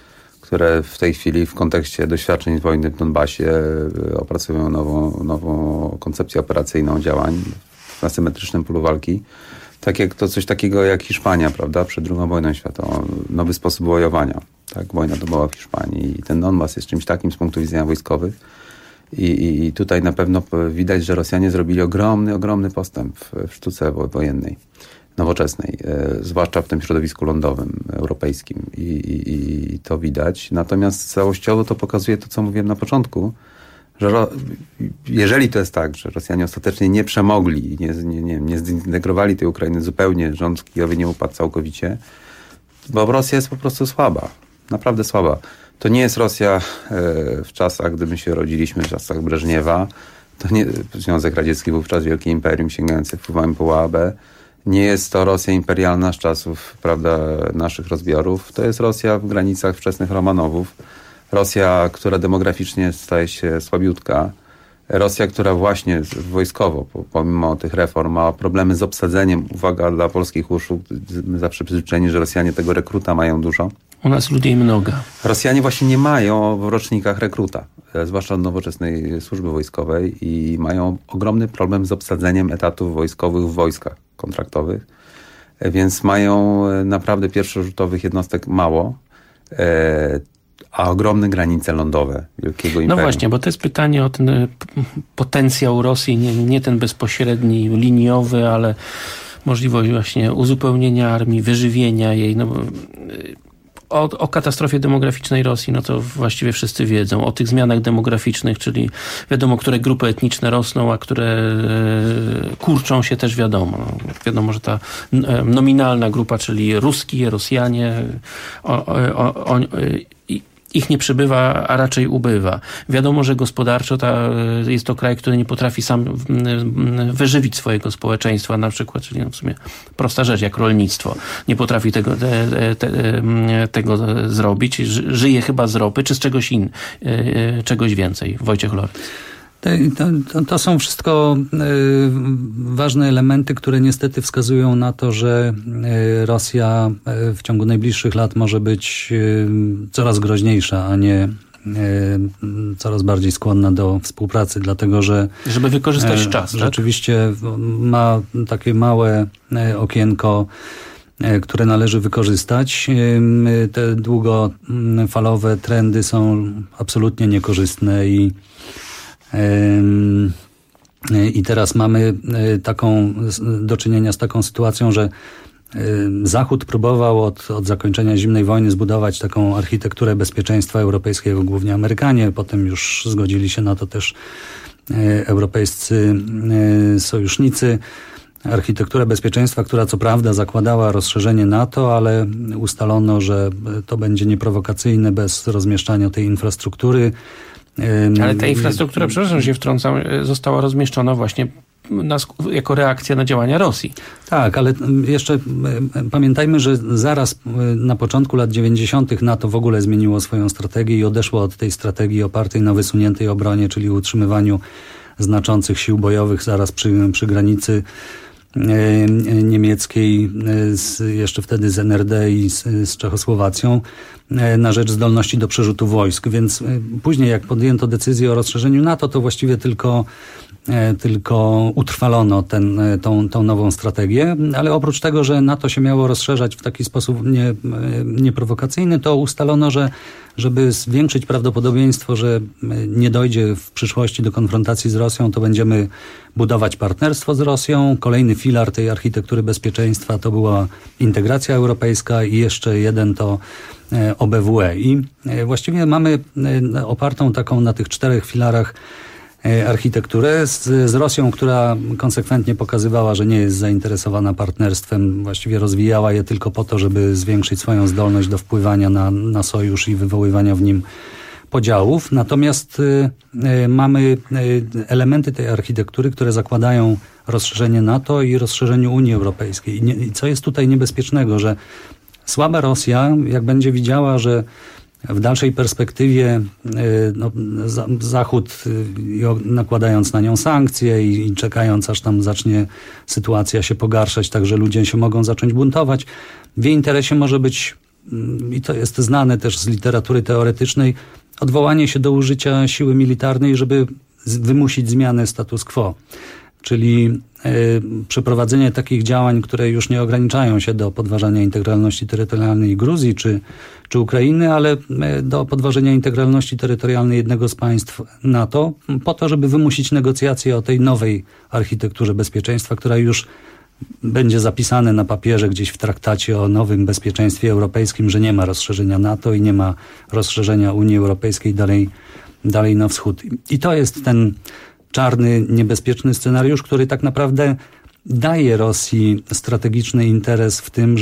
które w tej chwili w kontekście doświadczeń wojny w Donbasie opracują nową koncepcję operacyjną działań w asymetrycznym polu walki. Coś takiego jak Hiszpania, prawda, przed II wojną światową. Nowy sposób wojowania. Tak, wojna domowa w Hiszpanii. I ten Donbas jest czymś takim z punktu widzenia wojskowych. I tutaj na pewno widać, że Rosjanie zrobili ogromny postęp w sztuce wojennej, nowoczesnej, zwłaszcza w tym środowisku lądowym, europejskim. I to widać. Natomiast całościowo to pokazuje to, co mówiłem na początku, że jeżeli to jest tak, że Rosjanie ostatecznie nie przemogli, nie zintegrowali tej Ukrainy zupełnie, rząd kijowy nie upadł całkowicie, bo Rosja jest po prostu słaba. Naprawdę słaba. To nie jest Rosja w czasach, gdy my się rodziliśmy, w czasach Breżniewa. To nie Związek Radziecki wówczas wielkie imperium sięgające wpływami po UAB. Nie jest to Rosja imperialna z czasów, prawda, naszych rozbiorów. To jest Rosja w granicach wczesnych Romanowów. Rosja, która demograficznie staje się słabiutka. Rosja, która właśnie wojskowo, pomimo tych reform, ma problemy z obsadzeniem. Uwaga dla polskich uszu, my zawsze przyzwyczajeni, że Rosjanie tego rekruta mają dużo. U nas ludzi mnoga. Rosjanie właśnie nie mają w rocznikach rekruta, zwłaszcza od nowoczesnej służby wojskowej i mają ogromny problem z obsadzeniem etatów wojskowych w wojskach kontraktowych, więc mają naprawdę pierwszorzutowych jednostek mało, a ogromne granice lądowe wielkiego imperium. No właśnie, bo to jest pytanie o ten potencjał Rosji, nie ten bezpośredni, liniowy, ale możliwość właśnie uzupełnienia armii, wyżywienia jej. No, o katastrofie demograficznej Rosji, no to właściwie wszyscy wiedzą. O tych zmianach demograficznych, czyli wiadomo, które grupy etniczne rosną, a które kurczą się, też wiadomo. No, wiadomo, że ta nominalna grupa, czyli Rosjanie, ich nie przybywa, a raczej ubywa. Wiadomo, że gospodarczo jest to kraj, który nie potrafi sam wyżywić swojego społeczeństwa, na przykład, czyli w sumie prosta rzecz, jak rolnictwo. Nie potrafi tego zrobić. Żyje chyba z ropy, czy z czegoś więcej. Wojciech Lorek. To są wszystko ważne elementy, które niestety wskazują na to, że Rosja w ciągu najbliższych lat może być coraz groźniejsza, a nie coraz bardziej skłonna do współpracy, dlatego że żeby wykorzystać czas, rzeczywiście ma takie małe okienko, które należy wykorzystać. Te długofalowe trendy są absolutnie niekorzystne i teraz mamy do czynienia z taką sytuacją, że Zachód próbował od zakończenia zimnej wojny zbudować taką architekturę bezpieczeństwa europejskiego, głównie Amerykanie. Potem już zgodzili się na to też europejscy sojusznicy. Architekturę bezpieczeństwa, która co prawda zakładała rozszerzenie NATO, ale ustalono, że to będzie nieprowokacyjne bez rozmieszczania tej infrastruktury. Ale ta infrastruktura, przepraszam, się wtrącam, została rozmieszczona właśnie jako reakcja na działania Rosji. Tak, ale jeszcze pamiętajmy, że zaraz na początku lat 90. NATO w ogóle zmieniło swoją strategię i odeszło od tej strategii opartej na wysuniętej obronie, czyli utrzymywaniu znaczących sił bojowych zaraz przy granicy niemieckiej, jeszcze wtedy z NRD i z Czechosłowacją, na rzecz zdolności do przerzutu wojsk. Więc później, jak podjęto decyzję o rozszerzeniu NATO, to właściwie tylko utrwalono tą nową strategię, ale oprócz tego, że NATO się miało rozszerzać w taki sposób nieprowokacyjny, to ustalono, że żeby zwiększyć prawdopodobieństwo, że nie dojdzie w przyszłości do konfrontacji z Rosją, to będziemy budować partnerstwo z Rosją. Kolejny filar tej architektury bezpieczeństwa to była integracja europejska i jeszcze jeden to OBWE. I właściwie mamy opartą taką na tych 4 filarach architekturę z Rosją, która konsekwentnie pokazywała, że nie jest zainteresowana partnerstwem, właściwie rozwijała je tylko po to, żeby zwiększyć swoją zdolność do wpływania na sojusz i wywoływania w nim podziałów. Natomiast mamy elementy tej architektury, które zakładają rozszerzenie NATO i rozszerzenie Unii Europejskiej. I co jest tutaj niebezpiecznego, że słaba Rosja, jak będzie widziała, że w dalszej perspektywie Zachód, nakładając na nią sankcje i czekając, aż tam zacznie sytuacja się pogarszać, tak że ludzie się mogą zacząć buntować, w jej interesie może być i to jest znane też z literatury teoretycznej, odwołanie się do użycia siły militarnej, żeby wymusić zmianę status quo. Czyli przeprowadzenie takich działań, które już nie ograniczają się do podważania integralności terytorialnej Gruzji czy Ukrainy, ale do podważenia integralności terytorialnej jednego z państw NATO, po to, żeby wymusić negocjacje o tej nowej architekturze bezpieczeństwa, która już będzie zapisane na papierze gdzieś w traktacie o nowym bezpieczeństwie europejskim, że nie ma rozszerzenia NATO i nie ma rozszerzenia Unii Europejskiej dalej na wschód. I to jest ten czarny, niebezpieczny scenariusz, który tak naprawdę daje Rosji strategiczny interes w tym,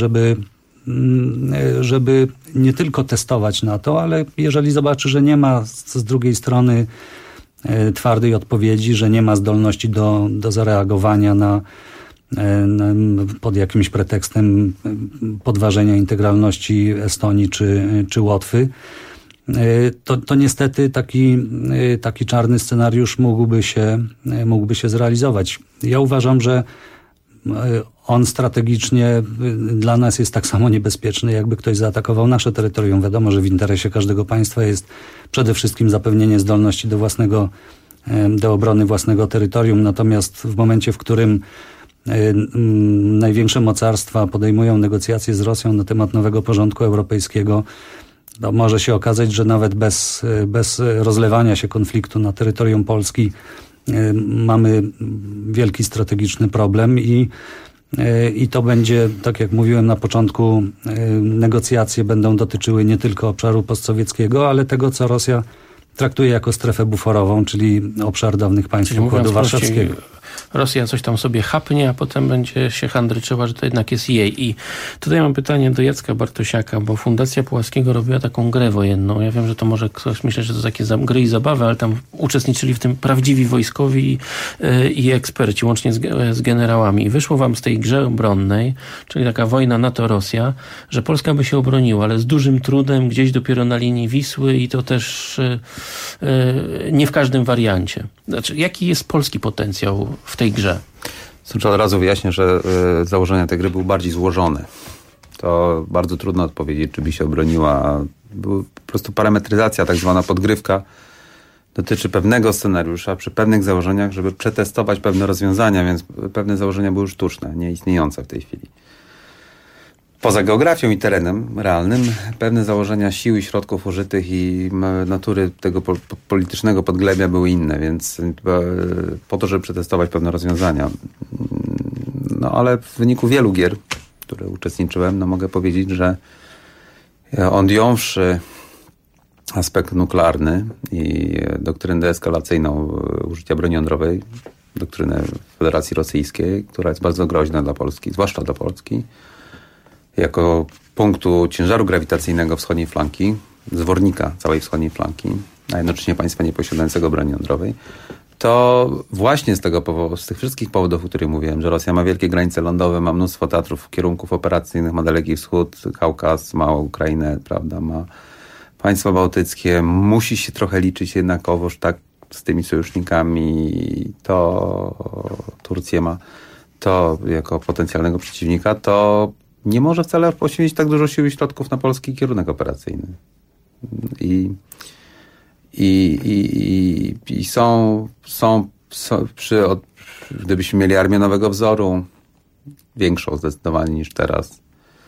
żeby nie tylko testować NATO, ale jeżeli zobaczy, że nie ma z drugiej strony twardej odpowiedzi, że nie ma zdolności do zareagowania pod jakimś pretekstem podważenia integralności Estonii czy Łotwy, to niestety taki czarny scenariusz mógłby się zrealizować. Ja uważam, że on strategicznie dla nas jest tak samo niebezpieczny, jakby ktoś zaatakował nasze terytorium. Wiadomo, że w interesie każdego państwa jest przede wszystkim zapewnienie zdolności do obrony własnego terytorium, natomiast w momencie, w którym największe mocarstwa podejmują negocjacje z Rosją na temat nowego porządku europejskiego, to może się okazać, że nawet bez rozlewania się konfliktu na terytorium Polski mamy wielki strategiczny problem i to będzie, tak jak mówiłem na początku, negocjacje będą dotyczyły nie tylko obszaru postsowieckiego, ale tego, co Rosja traktuje jako strefę buforową, czyli obszar dawnych państw Układu Warszawskiego. Rosja coś tam sobie chapnie, a potem będzie się handryczyła, że to jednak jest jej. I tutaj mam pytanie do Jacka Bartosiaka, bo Fundacja Puławskiego robiła taką grę wojenną. Ja wiem, że to może ktoś myśleć, że to takie gry i zabawy, ale tam uczestniczyli w tym prawdziwi wojskowi i eksperci, łącznie z generałami. I wyszło wam z tej grze obronnej, czyli taka wojna NATO-Rosja, że Polska by się obroniła, ale z dużym trudem, gdzieś dopiero na linii Wisły i to też nie w każdym wariancie. Znaczy, jaki jest polski potencjał w tej grze? Od razu wyjaśnię, że założenia tej gry były bardziej złożone. To bardzo trudno odpowiedzieć, czy by się obroniła. Była po prostu parametryzacja, tak zwana podgrywka. Dotyczy pewnego scenariusza przy pewnych założeniach, żeby przetestować pewne rozwiązania, więc pewne założenia były sztuczne, nieistniejące w tej chwili. Poza geografią i terenem realnym, pewne założenia sił i środków użytych i natury tego politycznego podglebia były inne, więc po to, żeby przetestować pewne rozwiązania. No ale w wyniku wielu gier, w których uczestniczyłem, mogę powiedzieć, że odjąwszy aspekt nuklearny i doktrynę deeskalacyjną użycia broni jądrowej, doktrynę Federacji Rosyjskiej, która jest bardzo groźna dla Polski, zwłaszcza dla Polski, jako punktu ciężaru grawitacyjnego wschodniej flanki, zwornika całej wschodniej flanki, a jednocześnie państwa nieposiadającego broni jądrowej, to właśnie z tych wszystkich powodów, o których mówiłem, że Rosja ma wielkie granice lądowe, ma mnóstwo teatrów, kierunków operacyjnych, ma Daleki Wschód, Kaukaz, ma Ukrainę, prawda, ma państwa bałtyckie, musi się trochę liczyć jednakowoż tak z tymi sojusznikami, to Turcję ma, to jako potencjalnego przeciwnika, to nie może wcale poświęcić tak dużo sił i środków na polski kierunek operacyjny. I są gdybyśmy mieli armię nowego wzoru, większą zdecydowanie niż teraz,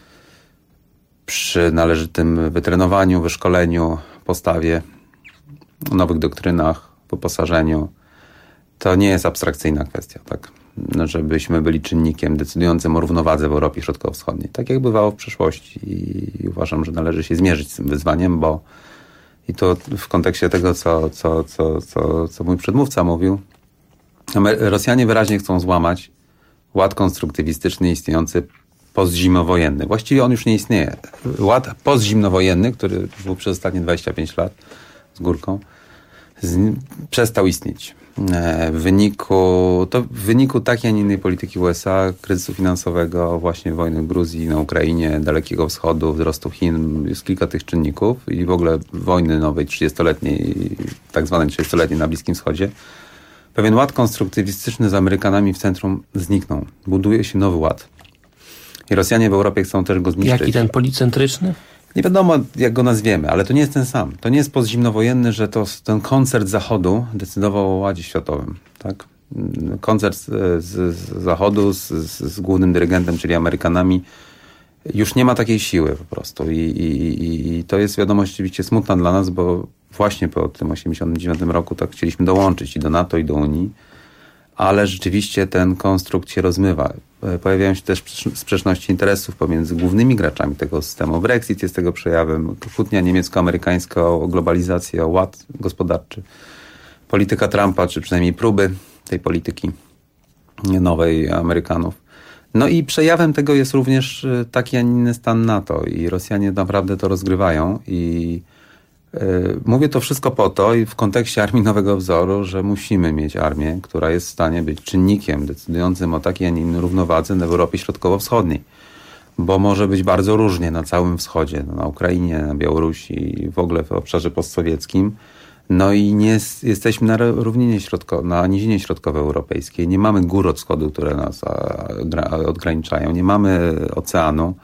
przy należytym wytrenowaniu, wyszkoleniu, postawie, nowych doktrynach, wyposażeniu, to nie jest abstrakcyjna kwestia, tak? Żebyśmy byli czynnikiem decydującym o równowadze w Europie Środkowo-Wschodniej. Tak jak bywało w przeszłości i uważam, że należy się zmierzyć z tym wyzwaniem, bo i to w kontekście tego, co mój przedmówca mówił, Rosjanie wyraźnie chcą złamać ład konstruktywistyczny istniejący postzimnowojenny. Właściwie on już nie istnieje. Ład postzimnowojenny, który był przez ostatnie 25 lat z górką, przestał istnieć. W wyniku takiej, a nie innej polityki USA, kryzysu finansowego, właśnie wojny w Gruzji, na Ukrainie, Dalekiego Wschodu, wzrostu Chin, jest kilka tych czynników i w ogóle wojny nowej 30-letniej, tak zwanej 30-letniej na Bliskim Wschodzie, pewien ład konstruktywistyczny z Amerykanami w centrum zniknął. Buduje się nowy ład. I Rosjanie w Europie chcą też go zniszczyć. Jaki ten policentryczny? Nie wiadomo, jak go nazwiemy, ale to nie jest ten sam. To nie jest postzimnowojenny, że ten koncert Zachodu decydował o ładzie światowym. Tak? Koncert z Zachodu z głównym dyrygentem, czyli Amerykanami, już nie ma takiej siły po prostu. I to jest wiadomość oczywiście smutna dla nas, bo właśnie po tym 1989 roku tak chcieliśmy dołączyć i do NATO, i do Unii, ale rzeczywiście ten konstrukt się rozmywa. Pojawiają się też sprzeczności interesów pomiędzy głównymi graczami tego systemu. Brexit jest tego przejawem, kłótnia niemiecko-amerykańska o globalizację, o ład gospodarczy, polityka Trumpa, czy przynajmniej próby tej polityki nowej Amerykanów. No i przejawem tego jest również taki, a nie inny stan NATO i Rosjanie naprawdę to rozgrywają i mówię to wszystko po to i w kontekście Armii Nowego Wzoru, że musimy mieć armię, która jest w stanie być czynnikiem decydującym o takiej, a nie innej równowadze w Europie Środkowo-Wschodniej. Bo może być bardzo różnie na całym wschodzie, na Ukrainie, na Białorusi i w ogóle w obszarze postsowieckim. No i nie jesteśmy na równinie na nizinie środkowoeuropejskiej. Nie mamy gór od wschodu, które nas odgraniczają. Nie mamy oceanu.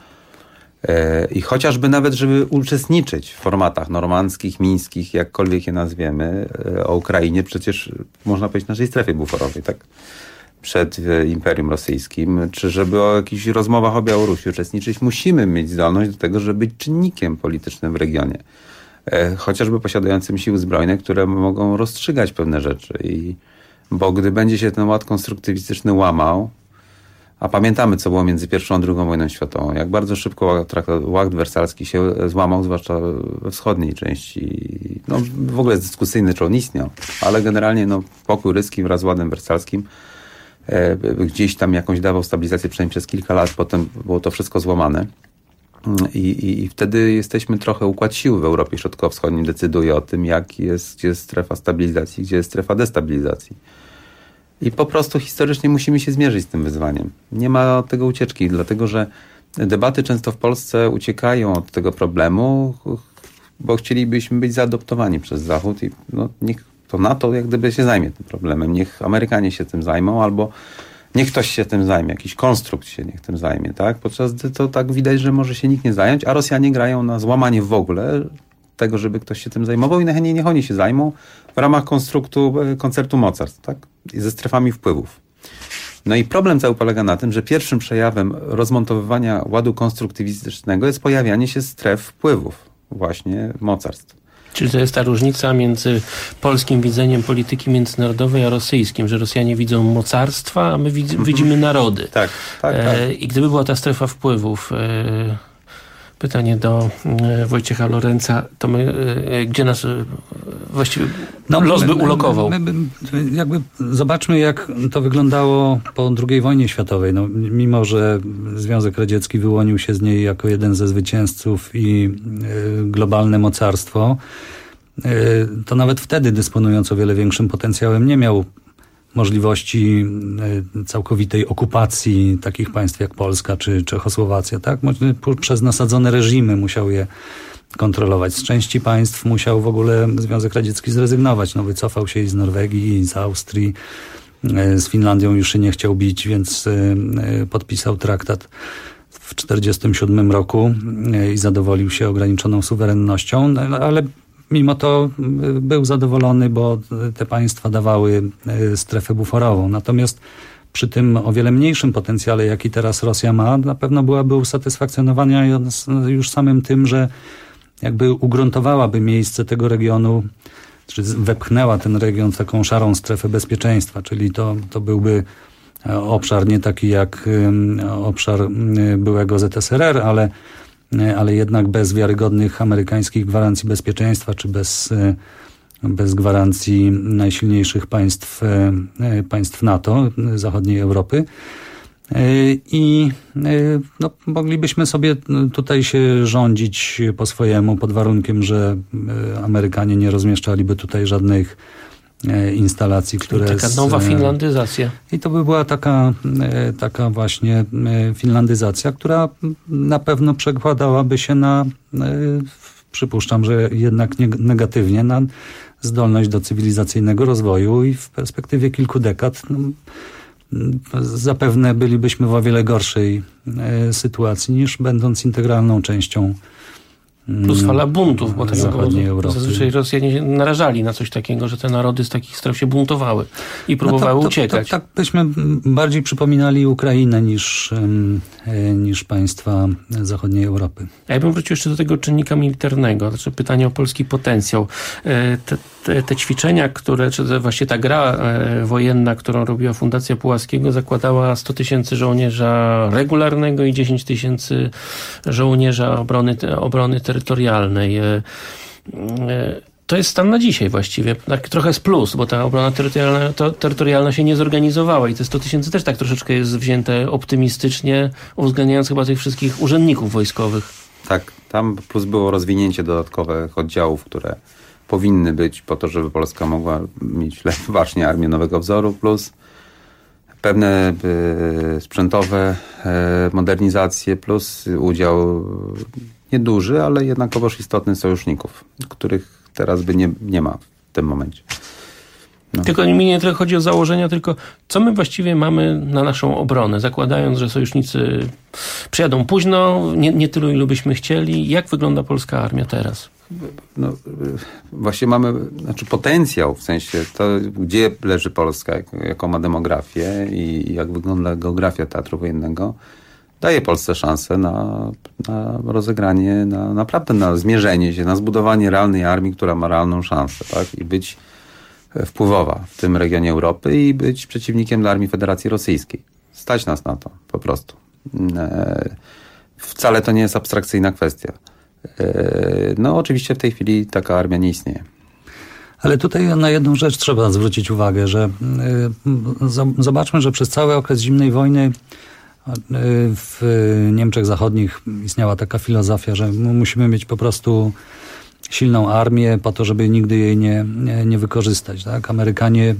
I chociażby nawet, żeby uczestniczyć w formatach normandzkich, mińskich, jakkolwiek je nazwiemy, o Ukrainie, przecież można powiedzieć naszej strefie buforowej, tak? Przed Imperium Rosyjskim, czy żeby o jakichś rozmowach o Białorusi uczestniczyć, musimy mieć zdolność do tego, żeby być czynnikiem politycznym w regionie. Chociażby posiadającym siły zbrojne, które mogą rozstrzygać pewne rzeczy. Bo gdy będzie się ten ład konstruktywistyczny łamał, a pamiętamy, co było między pierwszą a drugą wojną światową, jak bardzo szybko ład wersalski się złamał, zwłaszcza we wschodniej części. No, w ogóle jest dyskusyjny, czy on istniał, ale generalnie pokój ryski wraz z ładem wersalskim gdzieś tam jakąś dawał stabilizację przynajmniej przez kilka lat, potem było to wszystko złamane. I wtedy jesteśmy trochę, układ sił w Europie Środkowo-Wschodniej decyduje o tym, gdzie jest strefa stabilizacji, gdzie jest strefa destabilizacji. I po prostu historycznie musimy się zmierzyć z tym wyzwaniem. Nie ma od tego ucieczki, dlatego że debaty często w Polsce uciekają od tego problemu, bo chcielibyśmy być zaadoptowani przez Zachód i niech to NATO jak gdyby się zajmie tym problemem. Niech Amerykanie się tym zajmą albo niech ktoś się tym zajmie, jakiś konstrukt się niech tym zajmie, tak? Podczas gdy to tak widać, że może się nikt nie zająć, a Rosjanie grają na złamanie w ogóle tego, żeby ktoś się tym zajmował i najchętniej niech oni się zajmą w ramach koncertu mocarstw, tak? I ze strefami wpływów. No i problem cały polega na tym, że pierwszym przejawem rozmontowywania ładu konstruktywistycznego jest pojawianie się stref wpływów, właśnie mocarstw. Czyli to jest ta różnica między polskim widzeniem polityki międzynarodowej a rosyjskim, że Rosjanie widzą mocarstwa, a my widzimy narody. Tak. I gdyby była ta strefa wpływów, pytanie do Wojciecha Lorenza, to my, gdzie nas właściwie los by ulokował? Jakby zobaczmy, jak to wyglądało po II wojnie światowej. Mimo że Związek Radziecki wyłonił się z niej jako jeden ze zwycięzców i globalne mocarstwo, to nawet wtedy, dysponując o wiele większym potencjałem, nie miał możliwości całkowitej okupacji takich państw jak Polska czy Czechosłowacja. Tak? Przez nasadzone reżimy musiał je kontrolować. Z części państw musiał w ogóle Związek Radziecki zrezygnować. Wycofał się i z Norwegii, i z Austrii. Z Finlandią już się nie chciał bić, więc podpisał traktat w 1947 roku i zadowolił się ograniczoną suwerennością, ale mimo to był zadowolony, bo te państwa dawały strefę buforową. Natomiast przy tym o wiele mniejszym potencjale, jaki teraz Rosja ma, na pewno byłaby usatysfakcjonowana już samym tym, że jakby ugruntowałaby miejsce tego regionu, czy wepchnęła ten region w taką szarą strefę bezpieczeństwa, czyli to byłby obszar nie taki jak obszar byłego ZSRR, ale jednak bez wiarygodnych amerykańskich gwarancji bezpieczeństwa, czy bez gwarancji najsilniejszych państw NATO, zachodniej Europy. I moglibyśmy sobie tutaj się rządzić po swojemu, pod warunkiem, że Amerykanie nie rozmieszczaliby tutaj żadnych instalacji, które... Taka nowa finlandyzacja. I to by była taka właśnie finlandyzacja, która na pewno przekładałaby się na, przypuszczam, że jednak negatywnie, na zdolność do cywilizacyjnego rozwoju i w perspektywie kilku dekad zapewne bylibyśmy w o wiele gorszej sytuacji niż będąc integralną częścią Plus fala buntów, bo zachodniej Europy. Zazwyczaj Rosjanie narażali na coś takiego, że te narody z takich stref się buntowały i próbowały uciekać. Tak byśmy bardziej przypominali Ukrainę niż państwa zachodniej Europy. A ja bym wrócił jeszcze do tego czynnika militarnego, znaczy pytanie o polski potencjał. Te ćwiczenia, czy właśnie ta gra wojenna, którą robiła Fundacja Pułaskiego, zakładała 100 000 żołnierza regularnego i 10 000 żołnierza obrony terytorialnej. To jest stan na dzisiaj właściwie. Tak trochę jest plus, bo ta obrona terytorialna się nie zorganizowała i te 100 000 też tak troszeczkę jest wzięte optymistycznie, uwzględniając chyba tych wszystkich urzędników wojskowych. Tak, tam plus było rozwinięcie dodatkowych oddziałów, które powinny być po to, żeby Polska mogła mieć właśnie armię nowego wzoru, plus pewne sprzętowe modernizacje, plus udział nieduży, ale jednakowoż istotny sojuszników, których teraz nie ma w tym momencie. No. Tylko mi nie tyle chodzi o założenia, tylko co my właściwie mamy na naszą obronę, zakładając, że sojusznicy przyjadą późno, nie tylu, ilu byśmy chcieli. Jak wygląda polska armia teraz? No, właśnie mamy potencjał, w sensie to, gdzie leży Polska, jaką ma demografię i jak wygląda geografia teatru wojennego, daje Polsce szansę na rozegranie, naprawdę na zmierzenie się, na zbudowanie realnej armii, która ma realną szansę, tak? I być wpływowa w tym regionie Europy i być przeciwnikiem dla armii Federacji Rosyjskiej. Stać nas na to, po prostu. Wcale to nie jest abstrakcyjna kwestia. No oczywiście w tej chwili taka armia nie istnieje. Ale tutaj na jedną rzecz trzeba zwrócić uwagę, że zobaczmy, że przez cały okres zimnej wojny w Niemczech Zachodnich istniała taka filozofia, że musimy mieć po prostu silną armię po to, żeby nigdy jej nie wykorzystać. Tak? Amerykanie,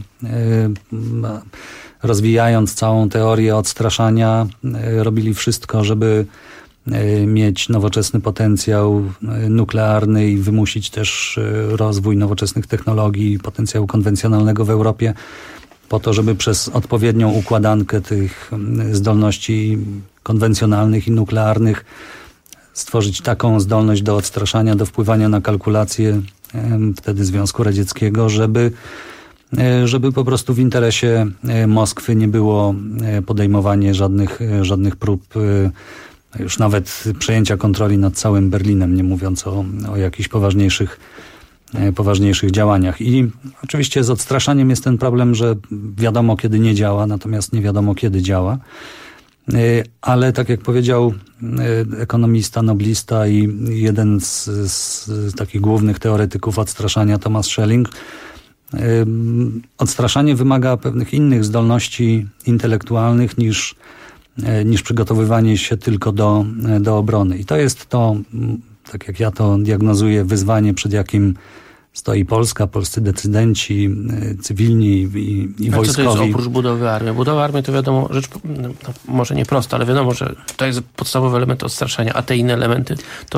rozwijając całą teorię odstraszania, robili wszystko, żeby mieć nowoczesny potencjał nuklearny i wymusić też rozwój nowoczesnych technologii, potencjału konwencjonalnego w Europie, po to, żeby przez odpowiednią układankę tych zdolności konwencjonalnych i nuklearnych stworzyć taką zdolność do odstraszania, do wpływania na kalkulacje wtedy Związku Radzieckiego, żeby po prostu w interesie Moskwy nie było podejmowanie żadnych prób już nawet przejęcia kontroli nad całym Berlinem, nie mówiąc o jakichś poważniejszych działaniach. I oczywiście z odstraszaniem jest ten problem, że wiadomo kiedy nie działa, natomiast nie wiadomo kiedy działa. Ale tak jak powiedział ekonomista, noblista i jeden z takich głównych teoretyków odstraszania, Thomas Schelling, odstraszanie wymaga pewnych innych zdolności intelektualnych niż przygotowywanie się tylko do obrony. I to jest to, tak jak ja to diagnozuję, wyzwanie, przed jakim stoi Polska, polscy decydenci, cywilni i wojskowi. Co to jest oprócz budowy armii? Budowa armii to wiadomo, rzecz może nie prosta, ale wiadomo, że to jest podstawowy element odstraszania, a te inne elementy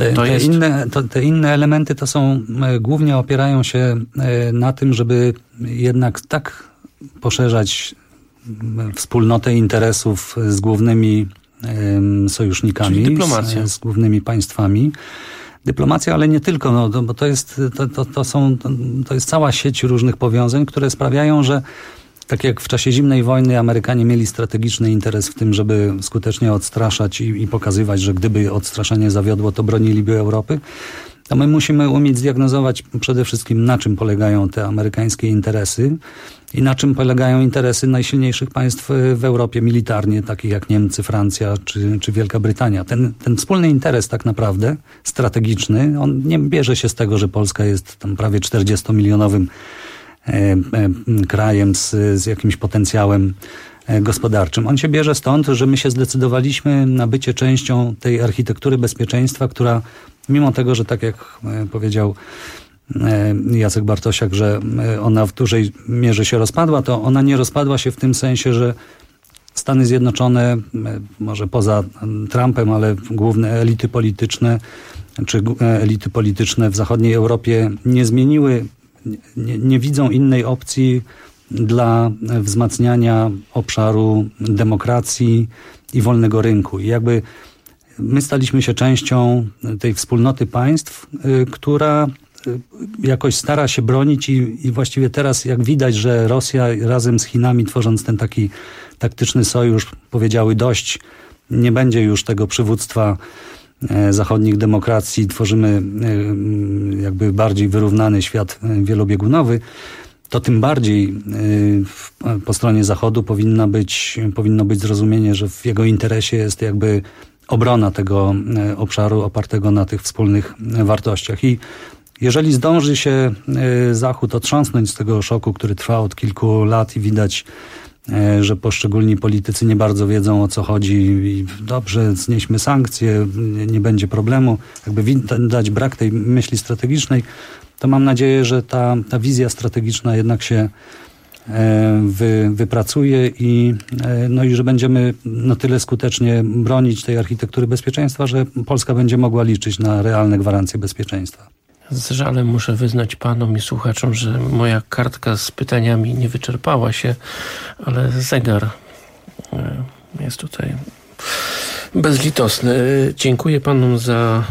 Te inne elementy to są, głównie opierają się na tym, żeby jednak tak poszerzać wspólnotę interesów z głównymi sojusznikami, z głównymi państwami. Dyplomacja, ale nie tylko, bo to jest cała sieć różnych powiązań, które sprawiają, że tak jak w czasie zimnej wojny Amerykanie mieli strategiczny interes w tym, żeby skutecznie odstraszać i pokazywać, że gdyby odstraszanie zawiodło, to broniliby Europy, to my musimy umieć zdiagnozować przede wszystkim, na czym polegają te amerykańskie interesy i na czym polegają interesy najsilniejszych państw w Europie militarnie, takich jak Niemcy, Francja czy Wielka Brytania. Ten wspólny interes tak naprawdę, strategiczny, on nie bierze się z tego, że Polska jest tam prawie 40-milionowym krajem z jakimś potencjałem gospodarczym. On się bierze stąd, że my się zdecydowaliśmy na bycie częścią tej architektury bezpieczeństwa, która mimo tego, że tak jak powiedział Jacek Bartosiak, że ona w dużej mierze się rozpadła, to ona nie rozpadła się w tym sensie, że Stany Zjednoczone, może poza Trumpem, ale główne elity polityczne, czy elity polityczne w zachodniej Europie nie zmieniły, nie widzą innej opcji dla wzmacniania obszaru demokracji i wolnego rynku. I jakby My staliśmy się częścią tej wspólnoty państw, która jakoś stara się bronić i właściwie teraz jak widać, że Rosja razem z Chinami, tworząc ten taki taktyczny sojusz, powiedziały dość, nie będzie już tego przywództwa zachodnich demokracji, tworzymy jakby bardziej wyrównany świat wielobiegunowy, to tym bardziej po stronie Zachodu powinno być zrozumienie, że w jego interesie jest jakby obrona tego obszaru opartego na tych wspólnych wartościach. I jeżeli zdąży się Zachód otrząsnąć z tego szoku, który trwa od kilku lat i widać, że poszczególni politycy nie bardzo wiedzą, o co chodzi i dobrze, znieśmy sankcje, nie będzie problemu, jakby widać brak tej myśli strategicznej, to mam nadzieję, że ta wizja strategiczna jednak się wypracuje i że będziemy na tyle skutecznie bronić tej architektury bezpieczeństwa, że Polska będzie mogła liczyć na realne gwarancje bezpieczeństwa. Z żalem muszę wyznać panom i słuchaczom, że moja kartka z pytaniami nie wyczerpała się, ale zegar jest tutaj bezlitosny. Dziękuję panom za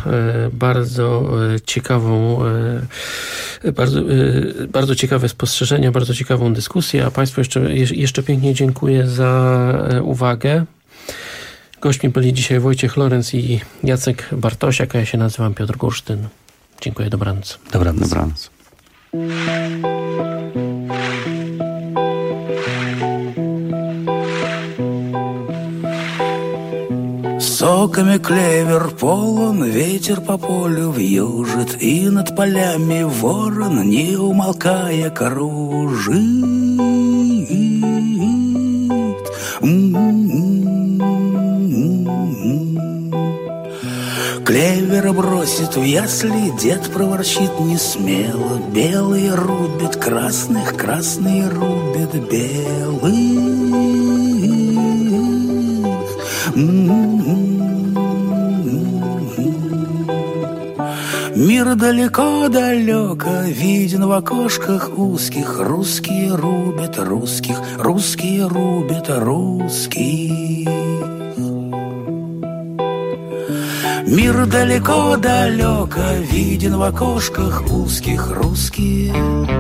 bardzo ciekawe spostrzeżenia, bardzo ciekawą dyskusję, a państwu jeszcze pięknie dziękuję za uwagę. Gośćmi byli dzisiaj Wojciech Lorenz i Jacek Bartosiak, a ja się nazywam Piotr Gursztyn. Dziękuję, dobranoc. Dobranoc. Соками клевер полон, ветер по полю вьюжит, и над полями ворон, не умолкая, кружит. Клевера бросит в ясли, дед проворчит не смело. Белые рубят красных, красные рубят белых. Мир далеко-далеко виден в окошках узких. Русские рубят русских, русские рубят русских. Мир далеко-далеко виден в окошках узких. Русские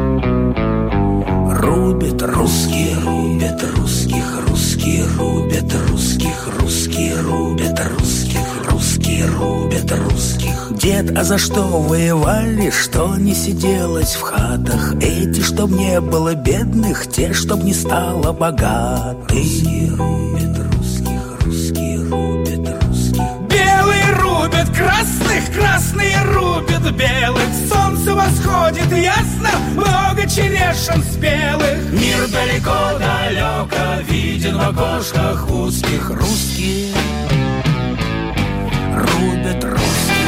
рубят русские, рубят русских, русские рубят русских, русские рубят русских, русские рубят русских. Дед, а за что воевали, что не сиделось в хатах? Эти, чтоб не было бедных, те, чтоб не стало богатых. Русские рубят русских, русские рубят русских. Белые рубят красных, красные рубят белых. Солнце восходит ясно, много черешин спелых. Мир далеко-далеко виден в окошках узких. Русские рубят русских.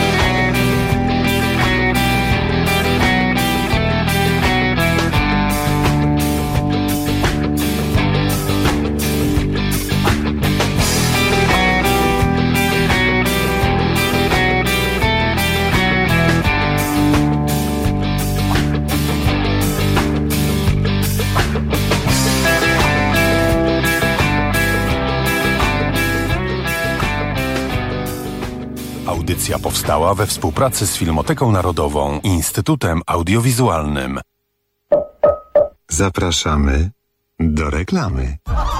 Audycja powstała we współpracy z Filmoteką Narodową i Instytutem Audiowizualnym. Zapraszamy do reklamy.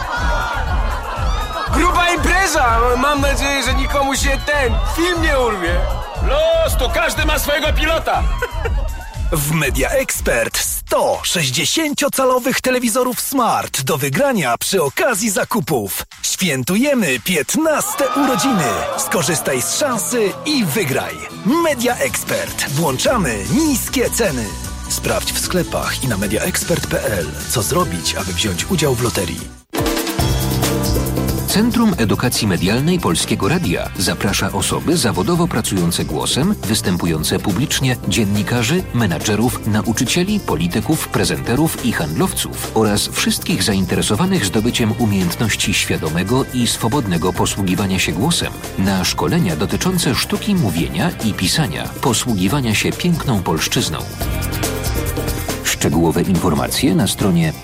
Gruba impreza! Mam nadzieję, że nikomu się ten film nie urwie. Los, to każdy ma swojego pilota. W Media Expert 100 60-calowych telewizorów smart do wygrania przy okazji zakupów. Świętujemy 15 urodziny. Skorzystaj z szansy i wygraj. Media Expert. Włączamy niskie ceny. Sprawdź w sklepach i na mediaexpert.pl, co zrobić, aby wziąć udział w loterii. Centrum Edukacji Medialnej Polskiego Radia zaprasza osoby zawodowo pracujące głosem, występujące publicznie, dziennikarzy, menadżerów, nauczycieli, polityków, prezenterów i handlowców oraz wszystkich zainteresowanych zdobyciem umiejętności świadomego i swobodnego posługiwania się głosem na szkolenia dotyczące sztuki mówienia i pisania, posługiwania się piękną polszczyzną. Szczegółowe informacje na stronie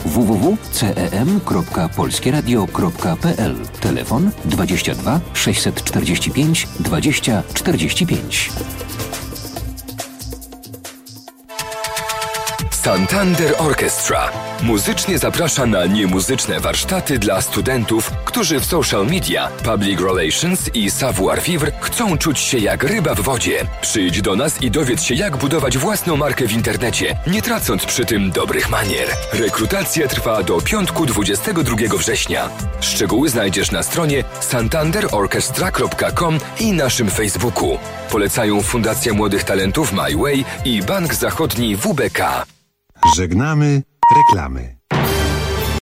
www.cem.polskieradio.pl. Telefon 22 645 20 45. Santander Orchestra muzycznie zaprasza na niemuzyczne warsztaty dla studentów, którzy w social media, public relations i savoir-vivre chcą czuć się jak ryba w wodzie. Przyjdź do nas i dowiedz się, jak budować własną markę w internecie, nie tracąc przy tym dobrych manier. Rekrutacja trwa do piątku 22 września. Szczegóły znajdziesz na stronie santanderorchestra.com i naszym Facebooku. Polecają Fundacja Młodych Talentów My Way i Bank Zachodni WBK. Żegnamy reklamy.